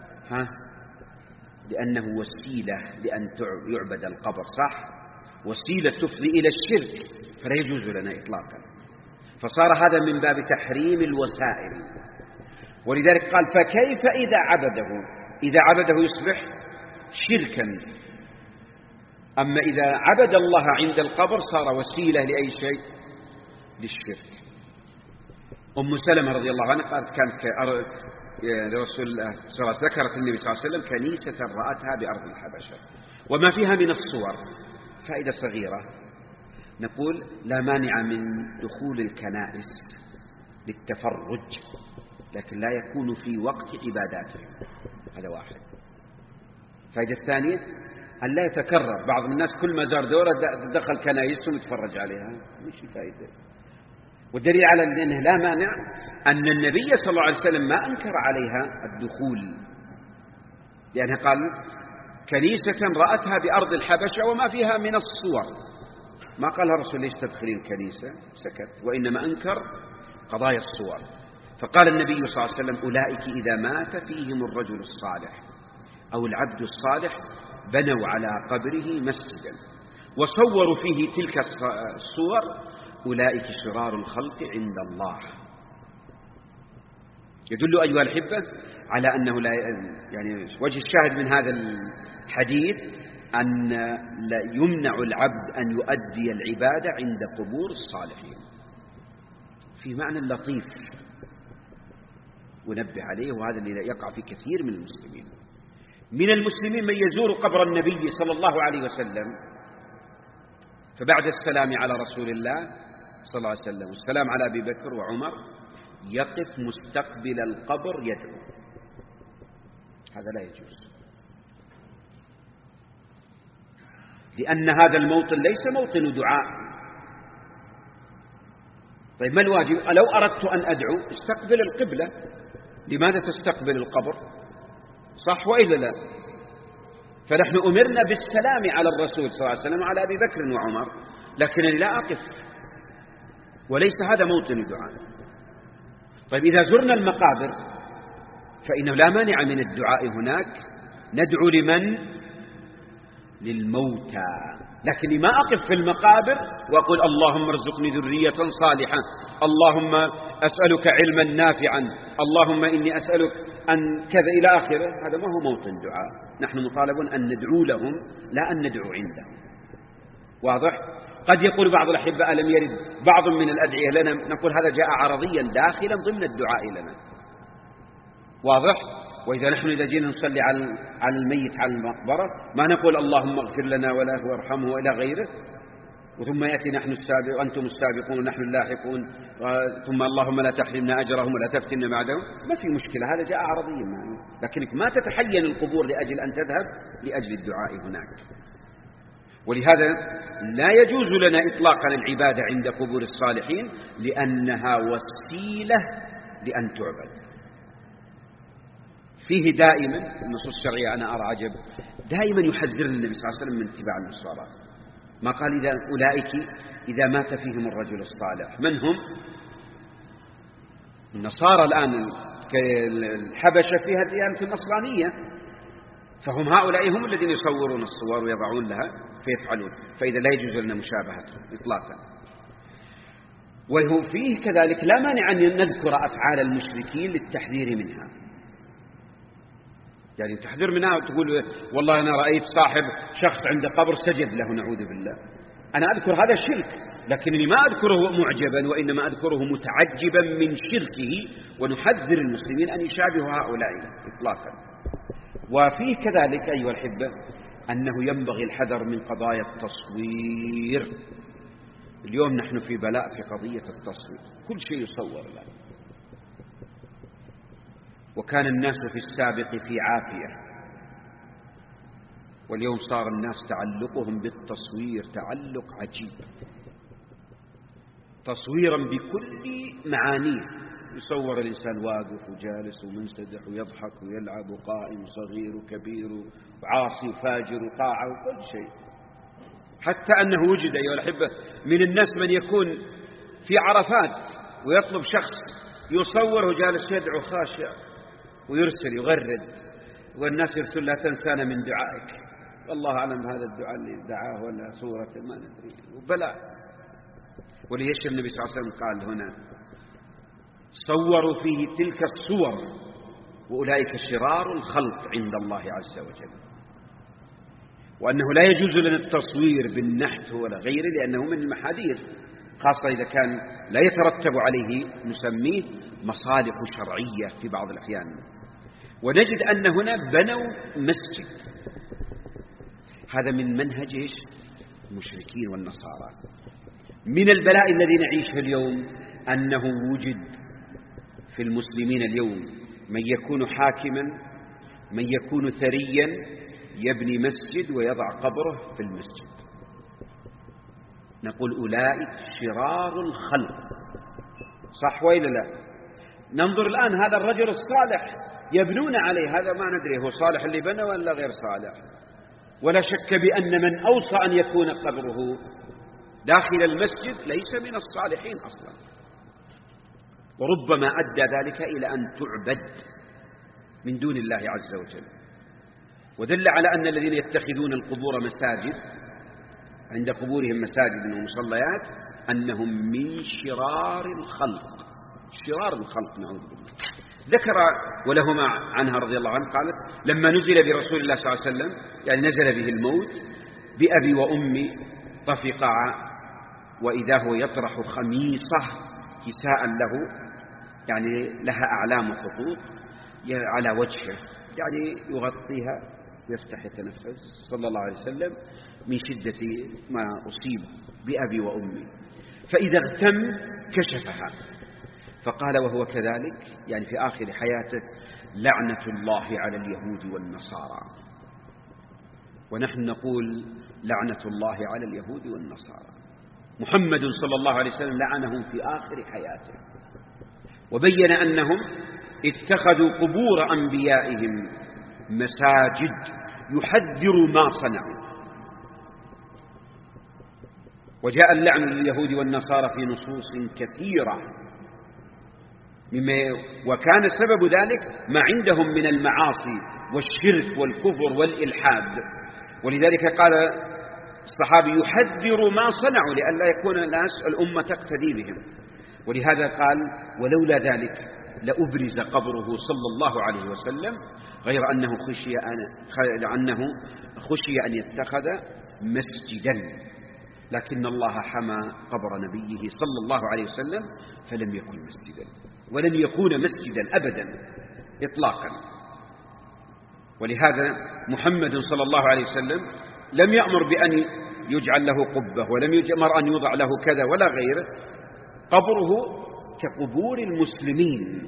لأنه وسيلة لأن يعبد القبر، صح؟ وسيلة تفضي إلى الشرك، فلا يجوز لنا إطلاقا. فصار هذا من باب تحريم الوسائل. ولذلك قال فكيف إذا عبده؟ إذا عبده يصبح شركا، أما إذا عبد الله عند القبر صار وسيلة لأي شيء، للشرك. أم سلمة رضي الله عنها قالت كانت لرسول الله صلى الله عليه وسلم، ذكرت النبي صلى الله عليه وسلم كنيسة رأتها بأرض الحبشة وما فيها من الصور. فائدة صغيرة نقول لا مانع من دخول الكنائس للتفرج، لكن لا يكون في وقت عباداتهم. هذا واحد. فائدة الثانية أن لا يتكرر. بعض الناس كل ما زار دورة دخل كنائسهم يتفرج عليها، مش الفائدة. والدليل على أنه لا مانع أن النبي صلى الله عليه وسلم ما أنكر عليها الدخول، لأنه قال كنيسة رأتها بأرض الحبشة وما فيها من الصور، ما قالها الرسول ليش تدخلين الكنيسة، سكت، وإنما أنكر قضايا الصور. فقال النبي صلى الله عليه وسلم أولئك إذا مات فيهم الرجل الصالح أو العبد الصالح بنوا على قبره مسجدا وصوروا فيه تلك الصور أولئك شرار الخلق عند الله. يدل أيها الأحبة على أنه لا يعني وجه الشاهد من هذا الحديث أن لا يمنع العبد أن يؤدي العبادة عند قبور الصالحين، في معنى لطيف ونبه عليه، وهذا اللي يقع في كثير من المسلمين. من المسلمين من يزور قبر النبي صلى الله عليه وسلم فبعد السلام على رسول الله صلى الله عليه وسلم والسلام على أبي بكر وعمر يقف مستقبل القبر يدعو. هذا لا يجوز، لأن هذا الموطن ليس موطن دعاء. طيب ما الواجب؟ لو أردت أن أدعو استقبل القبلة، لماذا تستقبل القبر؟ صح وإلا لا؟ فنحن أمرنا بالسلام على الرسول صلى الله عليه وسلم وعلى أبي بكر وعمر، لكنني لا أقف، وليس هذا موطن دعاء. طيب إذا زرنا المقابر فإنه لا مانع من الدعاء هناك، ندعو لمن؟ للموتى، لكني ما أقف في المقابر وأقول اللهم ارزقني ذرية صالحة، اللهم أسألك علما نافعا، اللهم إني أسألك أن كذا إلى آخره. هذا ما هو موطن دعاء. نحن مطالبون أن ندعو لهم لا أن ندعو عندهم. واضح؟ قد يقول بعض الأحبة ألم يرد بعض من الأدعية لنا، نقول هذا جاء عرضيا داخلا ضمن الدعاء لنا. واضح؟ وإذا نحن إذا جينا نصلي على الميت على المقبرة ما نقول اللهم اغفر لنا وله وارحمه إلى غيره، وثم يأتي نحن السابقون وأنتم السابقون ونحن اللاحقون، ثم اللهم لا تحرمنا أجرهم ولا تفتنا بعدهم. ما في مشكلة، هذا جاء عرضيا معنا، لكنك ما تتحين القبور لأجل أن تذهب لأجل الدعاء هناك. ولهذا لا يجوز لنا إطلاقا العبادة عند قبور الصالحين، لأنها وسيلة لأن تعبد. فيه دائما النصوص الشرعية أنا أرى عجب، دائما يحذرنا النبي صلى الله عليه وسلم من اتباع النصارى. ما قال إذا أولئك إذا مات فيهم الرجل الصالح. من هم؟ النصارى الآن الحبشة فيها الديانة النصرانية، فهم هؤلاء هم الذين يصورون الصور ويضعون لها فيفعلون، فإذا لا يجوز لنا مشابهتهم إطلاقا. وهو فيه كذلك لا مانع أن نذكر أفعال المشركين للتحذير منها، يعني تحذر منها وتقول والله أنا رأيت صاحب شخص عند قبر سجد له نعوذ بالله، أنا أذكر هذا الشرك، لكنني ما أذكره معجبا وإنما أذكره متعجبا من شركه، ونحذر المسلمين أن يشابهوا هؤلاء إطلاقا. وفيه كذلك أيها الأحبة أنه ينبغي الحذر من قضايا التصوير. اليوم نحن في بلاء في قضية التصوير، كل شيء يصور الآن، وكان الناس في السابق في عافية، واليوم صار الناس تعلقهم بالتصوير تعلق عجيب، تصويرا بكل معانيه. يصور الإنسان واقف وجالس ومنسدح ويضحك ويلعب وقائم وصغير وكبير وعاصي وفاجر وطاعة وكل شيء، حتى أنه وجد أيها الأحبة من الناس من يكون في عرفات ويطلب شخص يصوره جالس يدعو خاشع ويرسل يغرد، والناس يرسل لا تنسانا من دعائك، والله أعلم هذا الدعاء اللي دعاه ولا صورة ما ندري، وبلاء. وليش النبي صلى الله عليه وسلم قال هنا صوروا فيه تلك الصور وأولئك شرار الخلق عند الله عز وجل، وأنه لا يجوز لنا التصوير بالنحت ولا غيره لأنه من المحاذير، خاصة إذا كان لا يترتب عليه نسميه مصالح شرعية في بعض الأحيان. ونجد أن هنا بنوا مسجد، هذا من منهج المشركين والنصارى. من البلاء الذي نعيشه اليوم أنه وجد في المسلمين اليوم من يكون حاكما، من يكون ثريا، يبني مسجد ويضع قبره في المسجد. نقول أولئك شرار الخلق، صح وإلا لا؟ ننظر الآن هذا الرجل الصالح يبنون عليه، هذا ما ندري هو صالح اللي بنى ولا غير صالح، ولا شك بأن من أوصى أن يكون قبره داخل المسجد ليس من الصالحين أصلا، وربما أدى ذلك إلى أن تعبد من دون الله عز وجل. ودل على أن الذين يتخذون القبور مساجد، عند قبورهم مساجد ومصليات، أنهم من شرار الخلق، شرار الخلق نعوذ بالله. ذكر ولهما عنها رضي الله عنه قالت لما نزل برسول الله صلى الله عليه وسلم، يعني نزل به الموت، بأبي وأمي طفقا وإذا هو يطرح خميصة كساء له، يعني لها أعلام وخطوط على وجهه، يعني يغطيها ويفتح يتنفس صلى الله عليه وسلم من شدة ما أصيب بأبي وأمي. فإذا اغتم كشفها فقال وهو كذلك، يعني في آخر حياته: لعنة الله على اليهود والنصارى. ونحن نقول لعنة الله على اليهود والنصارى. محمد صلى الله عليه وسلم لعنهم في آخر حياته، وبين أنهم اتخذوا قبور أنبيائهم مساجد يحذر ما صنعوا. وجاء اللعن لليهود والنصارى في نصوص كثيرة، وكان سبب ذلك ما عندهم من المعاصي والشرك والكفر والإلحاد. ولذلك قال الصحابي: يحذر ما صنعوا لئلا يكون الناس الأمة تقتدي بهم. ولهذا قال: ولولا ذلك لأبرز قبره صلى الله عليه وسلم، غير أنه خشي أن يتخذ مسجدا، لكن الله حمى قبر نبيه صلى الله عليه وسلم فلم يكن مسجدا، ولن يكون مسجدا أبدا إطلاقا. ولهذا محمد صلى الله عليه وسلم لم يأمر بأن يجعل له قبة، ولم يأمر أن يوضع له كذا ولا غيره. قبره كقبور المسلمين.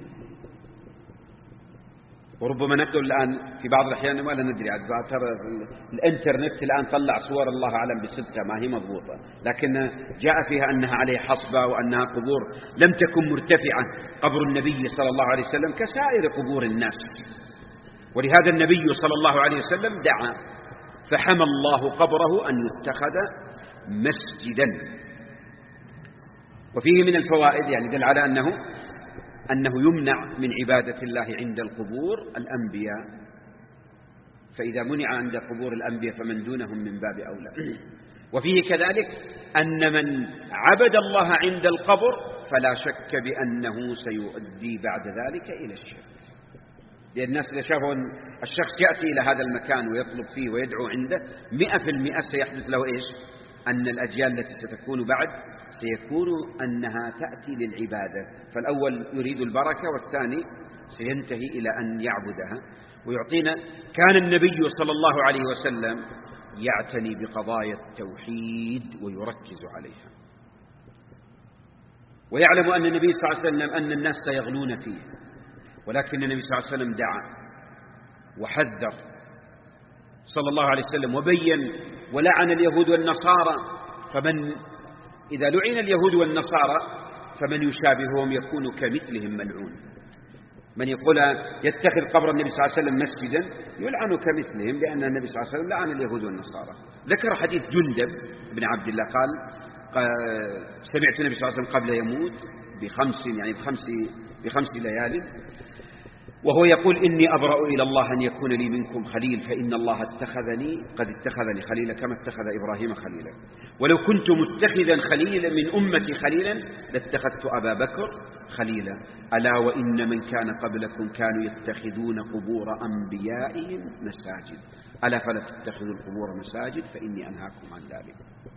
وربما نقول الآن في بعض الأحيان ولا ندري، ترى الإنترنت الآن طلع صور الله أعلم بصدقها ما هي مضبوطة، لكن جاء فيها أنها عليه حصبة وأنها قبور لم تكن مرتفعة. قبر النبي صلى الله عليه وسلم كسائر قبور الناس. ولهذا النبي صلى الله عليه وسلم دعا فحمى الله قبره أن يتخذ مسجدا. وفيه من الفوائد، يعني دل على أنه يمنع من عبادة الله عند القبور الأنبياء، فإذا منع عند قبور الأنبياء فمن دونهم من باب أولى. وفيه كذلك أن من عبد الله عند القبر فلا شك بأنه سيؤدي بعد ذلك إلى الشرك. لأن الناس إذا شافوا الشخص يأتي إلى هذا المكان ويطلب فيه ويدعو عنده 100% سيحدث له إيش؟ أن الأجيال التي ستكون بعد سيكون أنها تأتي للعبادة، فالأول يريد البركة والثاني سينتهي إلى أن يعبدها ويعطينا. كان النبي صلى الله عليه وسلم يعتني بقضايا التوحيد ويركز عليها، ويعلم أن النبي صلى الله عليه وسلم أن الناس سيغلون فيه، ولكن النبي صلى الله عليه وسلم دعا وحذر صلى الله عليه وسلم وبين ولعن اليهود والنصارى. فمن إذا لعن اليهود والنصارى فمن يشابههم يكون كمثلهم ملعون. من يقول يتخذ قبر النبي صلى الله عليه وسلم مسجدا يلعن كمثلهم، لأن النبي صلى الله عليه وسلم لعن اليهود والنصارى. ذكر حديث جندب بن عبد الله قال سمعت النبي صلى الله عليه وسلم قبل يموت بخمس ليال وهو يقول: إني أبرأ إلى الله أن يكون لي منكم خليل، فإن الله قد اتخذني خليلا كما اتخذ إبراهيم خليلا، ولو كنت متخذا خليلا من أمتي خليلا لاتخذت أبا بكر خليلا، ألا وإن من كان قبلكم كانوا يتخذون قبور أنبيائهم مساجد، ألا فلا تتخذوا القبور مساجد فإني أنهاكم عن ذلك.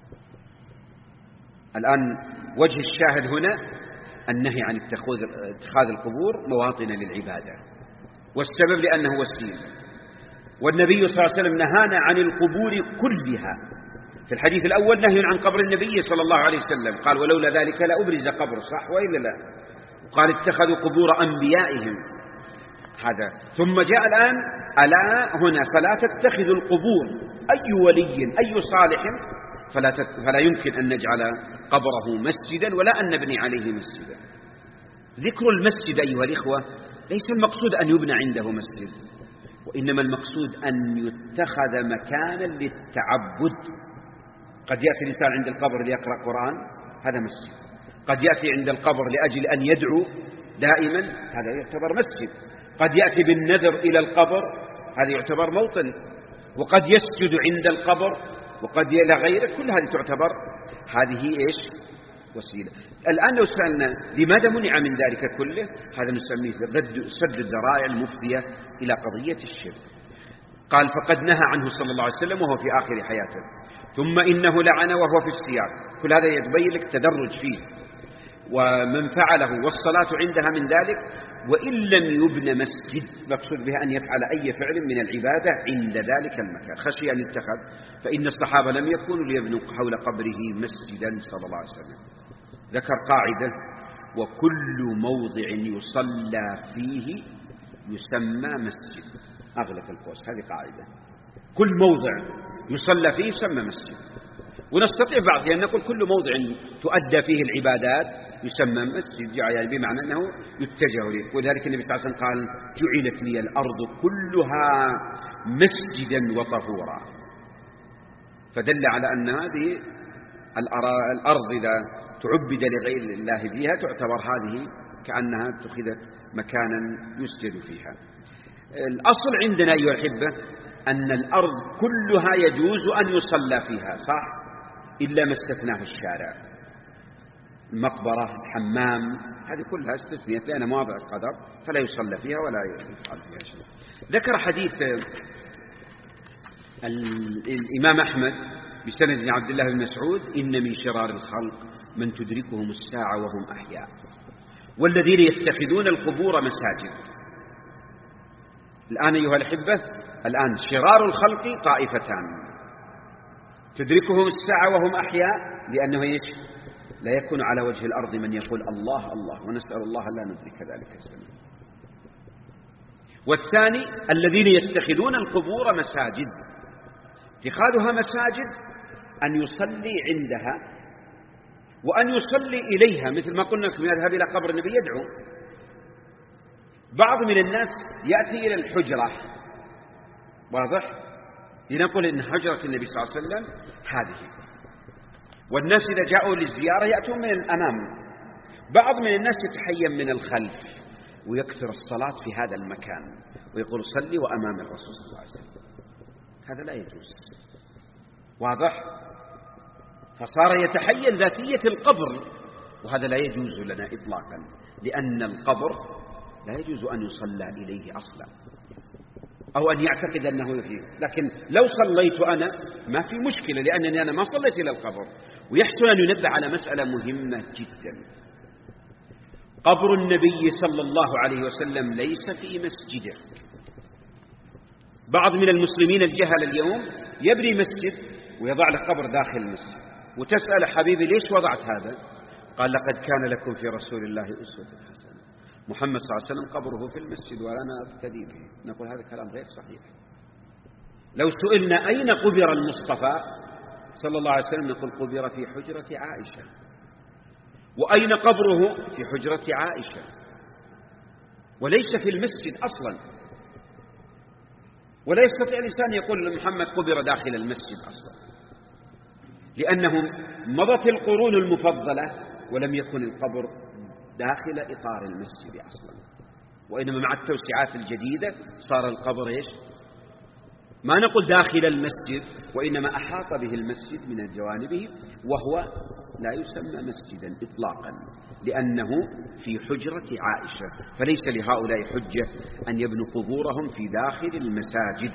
الآن وجه الشاهد هنا النهي عن اتخاذ القبور مواطن للعبادة، والسبب لأنه وسيلة. والنبي صلى الله عليه وسلم نهانا عن القبور كلها. في الحديث الأول نهي عن قبر النبي صلى الله عليه وسلم، قال: ولولا ذلك لأبرز قبر، صح وإلا لا؟ وقال: اتخذوا قبور أنبيائهم. هذا. ثم جاء الآن ألا هنا فلا تتخذوا القبور، أي ولي أي صالح فلا يمكن أن نجعل قبره مسجدا ولا أن نبني عليه مسجدا. ذكر المسجد أيها الإخوة ليس المقصود أن يبنى عنده مسجد، وإنما المقصود أن يتخذ مكانا للتعبد. قد يأتي الإنسان عند القبر ليقرأ قرآن، هذا مسجد. قد يأتي عند القبر لأجل أن يدعو دائما، هذا يعتبر مسجد. قد يأتي بالنذر إلى القبر، هذا يعتبر موطن. وقد يسجد عند القبر، وقد إلى غيره، كل هذه تعتبر هذه إيش؟ وسيلة. الآن لو سألنا لماذا منع من ذلك كله، هذا نسميه سد الذرائع المفضية إلى قضية الشرك. قال فقد نهى عنه صلى الله عليه وسلم وهو في آخر حياته، ثم إنه لعن وهو في السياق. كل هذا يتبين لك تدرج فيه. ومن فعله والصلاة عندها من ذلك، وإن لم يبن مسجد، مقصود بها أن يفعل أي فعل من العبادة عند ذلك المكان خشي أن يتخذ، فإن الصحابة لم يكونوا ليبنوا حول قبره مسجدا صلى الله عليه وسلم. ذكر قاعدة: وكل موضع يصلى فيه يسمى مسجد. أغلق القوس، هذه قاعدة. كل موضع يصلى فيه يسمى مسجد. ونستطيع بعض أن نقول كل موضع تؤدى فيه العبادات يسمى مسجد، يعني بمعنى أنه يتجه إليه. ولذلك النبي صلى الله عليه وسلم قال: جعلت لي الأرض كلها مسجدا وطهورا. فدل على أن هذه الأرض إذا تعبد لغير الله فيها تعتبر هذه كأنها اتخذت مكانا يسجد فيها. الأصل عندنا أيها الأحبة أن الأرض كلها يجوز أن يصلى فيها، صح؟ إلا ما استثناه الشارع. المقبرة، الحمام، هذه كلها استثنيت لأنها مواضع القدر فلا يصلى فيها ولا يفعل فيها شيء. ذكر حديث الإمام أحمد بسند عبد الله بن مسعود: إن من شرار الخلق من تدركهم الساعة وهم أحياء، والذين يتخذون القبور مساجد. الآن أيها الأحبة، الآن شرار الخلق طائفتان: تدركهم الساعة وهم أحياء، لأنه لا يكون على وجه الأرض من يقول الله الله، ونسأل الله لا ندرك ذلك الزمن. والثاني الذين يتخذون القبور مساجد. اتخاذها مساجد أن يصلي عندها وأن يصلي إليها، مثل ما قلنا لكم يذهب إلى قبر النبي يدعو. بعض من الناس يأتي إلى الحجرة، واضح؟ لنقول إن حجرة النبي صلى الله عليه وسلم هذه، والناس إذا جاءوا للزيارة يأتون من الأمام. بعض من الناس يتحين من الخلف ويكثر الصلاة في هذا المكان ويقول صلي وأمام الرسول صلى الله عليه وسلم. هذا لا يجوز، واضح؟ فصار يتحين ذاتية القبر، وهذا لا يجوز لنا إطلاقا، لأن القبر لا يجوز أن يصلى إليه أصلا، أو أن يعتقد أنه فيه. لكن لو صليت أنا ما في مشكلة، لأنني أنا ما صليت إلى القبر. ويحسن أن ينبه على مسألة مهمة جدا: قبر النبي صلى الله عليه وسلم ليس في مسجده. بعض من المسلمين الجهل اليوم يبني مسجد ويضع له قبر داخل المسجد، وتسأل حبيبي ليش وضعت هذا؟ قال: لقد كان لكم في رسول الله أسوة حسنة. محمد صلى الله عليه وسلم قبره في المسجد وأنا أقتدي به. نقول هذا كلام غير صحيح. لو سئلنا أين قبر المصطفى صلى الله عليه وسلم نقول قبر في حجرة عائشة. وأين قبره؟ في حجرة عائشة، وليس في المسجد أصلا. ولا يستطيع الإنسان يقول محمد قبر داخل المسجد أصلا، لأنهم مضت القرون المفضلة ولم يكن القبر داخل إطار المسجد أصلا، وإنما مع التوسعات الجديدة صار القبر ما نقول داخل المسجد، وإنما أحاط به المسجد من جوانبه، وهو لا يسمى مسجدا إطلاقا لأنه في حجرة عائشة. فليس لهؤلاء حجة أن يبنوا قبورهم في داخل المساجد.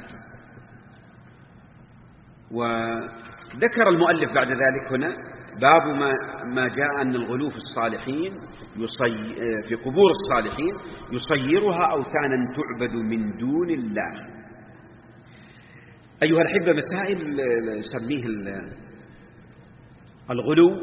وذكر المؤلف بعد ذلك هنا باب ما جاء أن الغلو في الصالحين في قبور الصالحين يصيرها أوثانا تعبد من دون الله. أيها الأحبة، مسائل نسميه الغلو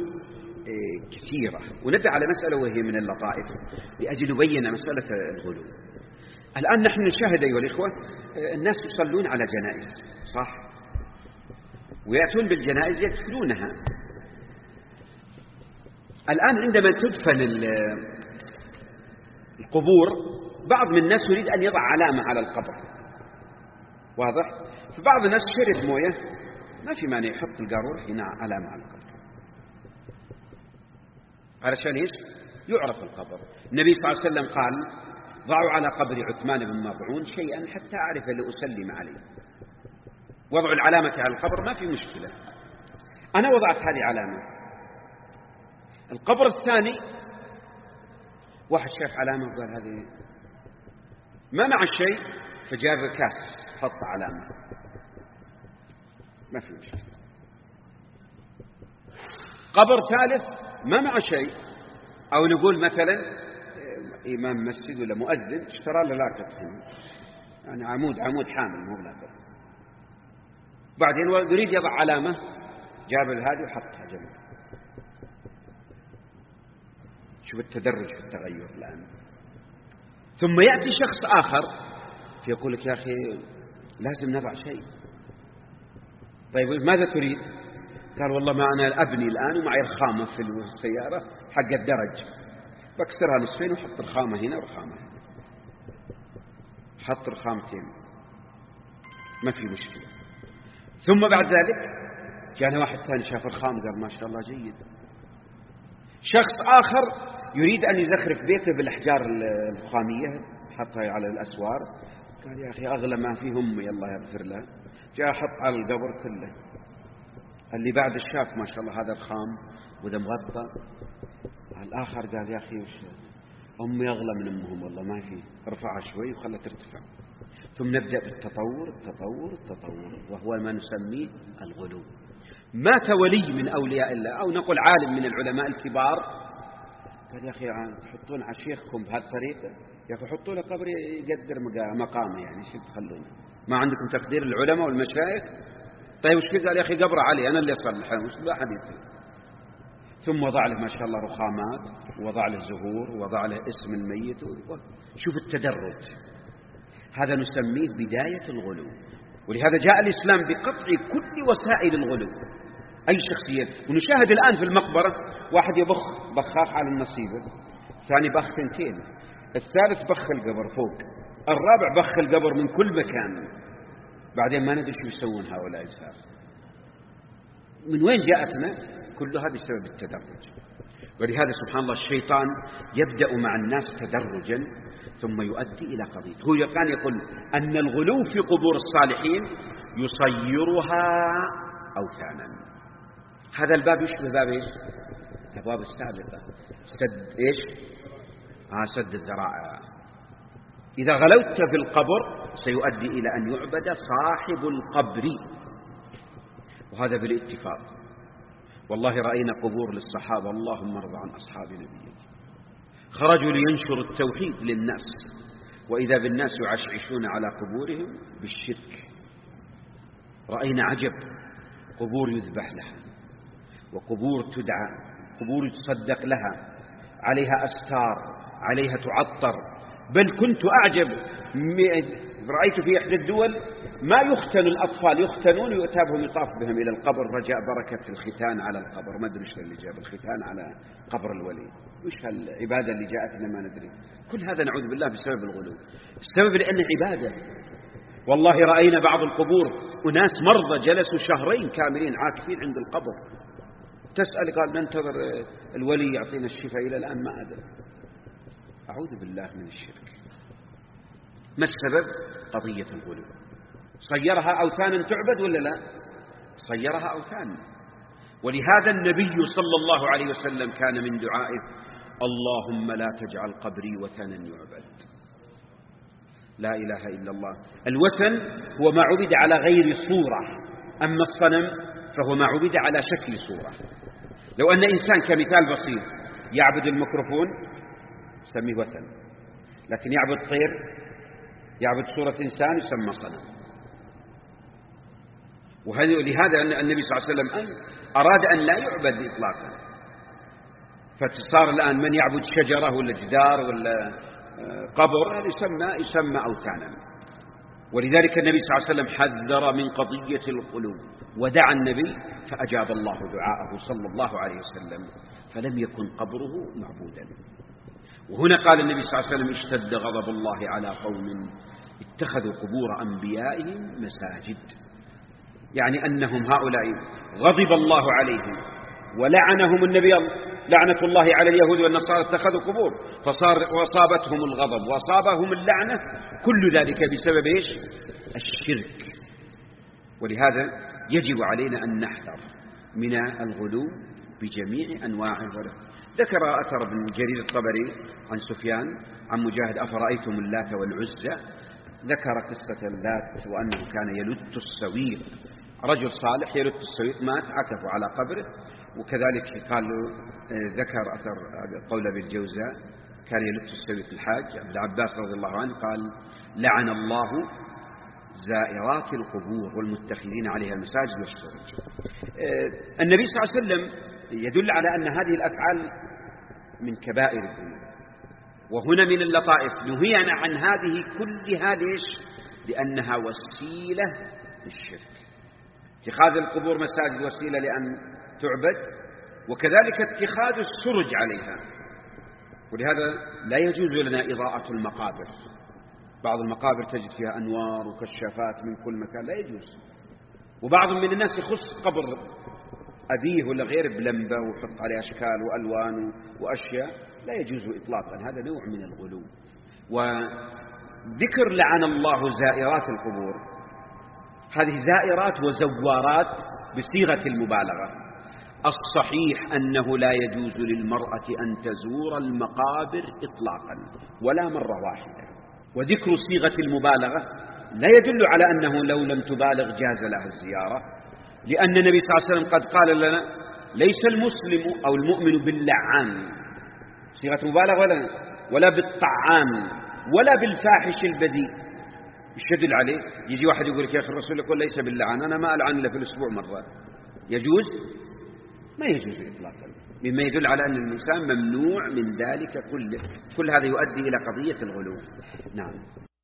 كثيرة، ونبدأ على مسألة وهي من اللطائف لأجل نبين مسألة الغلو. الآن نحن نشاهد أيها الإخوة الناس يصلون على جنائز، صح، ويأتون بالجنائز يدفنونها. الآن عندما تدفن القبور بعض من الناس يريد أن يضع علامة على القبر، واضح؟ فبعض الناس شرب موية، ما في مانع يحط القارورة هنا علامة على القبر، علشان ايش؟ يعرف القبر. النبي صلى الله عليه وسلم قال: ضعوا على قبر عثمان بن مظعون شيئا حتى أعرف لأسلم عليه. وضع العلامة على القبر ما في مشكلة، أنا وضعت هذه علامة. القبر الثاني واحد شاف علامة وقال هذه ما مع شيء، فجاب كاس حط علامة، ما في مشكلة. قبر ثالث ما مع شيء، أو نقول مثلا إمام مسجد ولا مؤذن اشترى له لاقط هنا، يعني عمود حامل مو لاقط، بعدين يريد يضع علامة جاب هذه وحطها جنب. شوف التدرج في التغير الآن. ثم يأتي شخص آخر فيقول لك: يا أخي لازم نضع شيء. طيب ماذا تريد؟ قال: والله ما أنا أبني الآن ومعي رخامة في السيارة حق الدرج، بكسرها نصفين وحط رخامة هنا ورخامة هنا، حط رخامتين، ما في مشكلة. ثم بعد ذلك جاءنا واحد ثاني شاف رخام قال: ما شاء الله جيد. شخص آخر يريد أن يزخرف بيته بالأحجار الرخامية حطها على الأسوار، قال: يا أخي أغلى ما فيه أمي الله يغفر لها، جاء حط على القبر كله. اللي بعد الشاف ما شاء الله هذا رخام وده مغطى. الآخر قال: يا أخي وش أمي أغلى من أمهم والله ما فيه، ارفعها شوي وخلها ترتفع. ثم نبدأ بالتطور التطور التطور، وهو ما نسميه الغلو. مات ولي من أولياء الله أو نقول عالم من العلماء الكبار، قال: يا أخي تحطون على شيخكم بهالطريقة، يا أخي حطوا له قبر يقدر مقامه، يعني شو تخلونه؟ ما عندكم تقدير العلماء والمشايخ؟ طيب وش قال؟ يا أخي قبره علي أنا اللي أصلحه، وش لا أحد يصلح. ثم وضع له ما شاء الله رخامات، ووضع له زهور، ووضع له اسم الميت. شوف التدرج، هذا نسميه بداية الغلو. ولهذا جاء الإسلام بقطع كل وسائل الغلو، أي شخصية. ونشاهد الآن في المقبرة واحد يبخ بخاخ على النصيبة، الثاني بخ ثنتين، الثالث بخ القبر فوق، الرابع بخ القبر من كل مكان. بعدين ما ندري شو يسوون هؤلاء الإنسان. من وين جاءتنا؟ كلها بسبب التدرج. ولهذا سبحان الله الشيطان يبدأ مع الناس تدرجا ثم يؤدي إلى قضية. هو كان يقول أن الغلو في قبور الصالحين يصيرها أوثانا. هذا الباب يشبه باب إيش؟ الأبواب السابقة. سد إيش؟ سد الذرائع. إذا غلوت في القبر سيؤدي إلى أن يعبد صاحب القبر، وهذا بالاتفاق. والله رأينا قبور للصحابة، اللهم ارض عن أصحاب نبيك، خرجوا لينشروا التوحيد للناس، وإذا بالناس يعشعشون على قبورهم بالشرك. رأينا عجب، قبور يذبح لها، وقبور تدعى، قبور يتصدق لها، عليها أستار، عليها تعطر. بل كنت أعجب، رأيت في إحدى الدول ما يختن الأطفال، يختنون ويؤتى بهم يطاف بهم إلى القبر رجاء بركة الختان على القبر. ما أدري إيش اللي جاب الختان على قبر الولي، وش هالعبادة اللي جاءتنا ما ندري. كل هذا نعوذ بالله بسبب الغلو، السبب لأنه عبادة. والله رأينا بعض القبور أناس مرضى جلسوا شهرين كاملين عاكفين عند القبر، تسأل قال ننتظر الولي يعطينا الشفاء، إلى الآن ما أدري. أعوذ بالله من الشرك. ما السبب؟ قضية الغلو. صيرها أوثانا تعبد ولا لا؟ صيرها أوثانا. ولهذا النبي صلى الله عليه وسلم كان من دعائه: اللهم لا تجعل قبري وثنا يعبد. لا إله إلا الله. الوثن هو ما عبد على غير صورة، أما الصنم فهو ما عبد على شكل صورة. لو أن إنسان كمثال بسيط يعبد الميكروفون يسميه وثن، لكن يعبد طير، يعبد صورة إنسان يسمى صنم. ولهذا النبي صلى الله عليه وسلم أراد أن لا يعبد إطلاقا. فصار الآن من يعبد شجرة ولا جدار ولا قبر هذا يسمى أوثانا. ولذلك النبي صلى الله عليه وسلم حذر من قضية الغلو، ودعا النبي فأجاب الله دعاءه صلى الله عليه وسلم، فلم يكن قبره معبودا. وهنا قال النبي صلى الله عليه وسلم اشتد غضب الله على قوم اتخذوا قبور أنبيائهم مساجد، يعني أنهم هؤلاء غضب الله عليهم ولعنهم النبي لعنة الله على اليهود والنصارى اتخذوا قبور، وأصابتهم الغضب وأصابهم اللعنة، كل ذلك بسبب إيش؟ الشرك. ولهذا يجب علينا أن نحذر من الغلو بجميع أنواع الغلو. ذكر أثر ابن جرير الطبري عن سفيان عن مجاهد أفرأيتم اللات والعزى، ذكر قصة اللات وأنه كان يلت السويق، رجل صالح يلت السويق مات عكفوا على قبره. وكذلك قال ذكر أثر قول أبي الجوزاء كان يلت السويق الحاج عبد العباس رضي الله عنه قال لعن الله زائرات القبور والمتخذين عليها المساجد والسرج. النبي صلى الله عليه وسلم يدل على أن هذه الأفعال من كبائر الذنوب، وهنا من اللطائف نهينا عن هذه كلها. ليش؟ لأنها وسيلة للشرك. اتخاذ القبور مساجد وسيلة لأن تعبد، وكذلك اتخاذ السرج عليها. ولهذا لا يجوز لنا إضاءة المقابر. بعض المقابر تجد فيها أنوار وكشافات من كل مكان، لا يجوز. وبعض من الناس يخص قبر أبيه ولا غيره بلمبة ويحط عليه أشكال وألوان وأشياء، لا يجوز إطلاقا، هذا نوع من الغلو. وذكر لعن الله زائرات القبور، هذه زائرات وزوارات بصيغة المبالغة. الصحيح أنه لا يجوز للمرأة أن تزور المقابر إطلاقا ولا مرة واحدة، وذكر صيغة المبالغة لا يدل على أنه لو لم تبالغ جاز لها الزيارة، لأن النبي صلى الله عليه وسلم قد قال لنا ليس المسلم أو المؤمن باللعان، صيغة مبالغة، ولا بالطعام ولا بالفاحش البذيء. يشدل عليه، يجي واحد يقول لك يا أخي الرسول يقول ليس باللعان، أنا ما ألعن إلا في الأسبوع مرة، يجوز؟ ما يجوز إطلاقا، مما يدل على أن الإنسان ممنوع من ذلك كله. كل هذا يؤدي إلى قضية الغلو. نعم.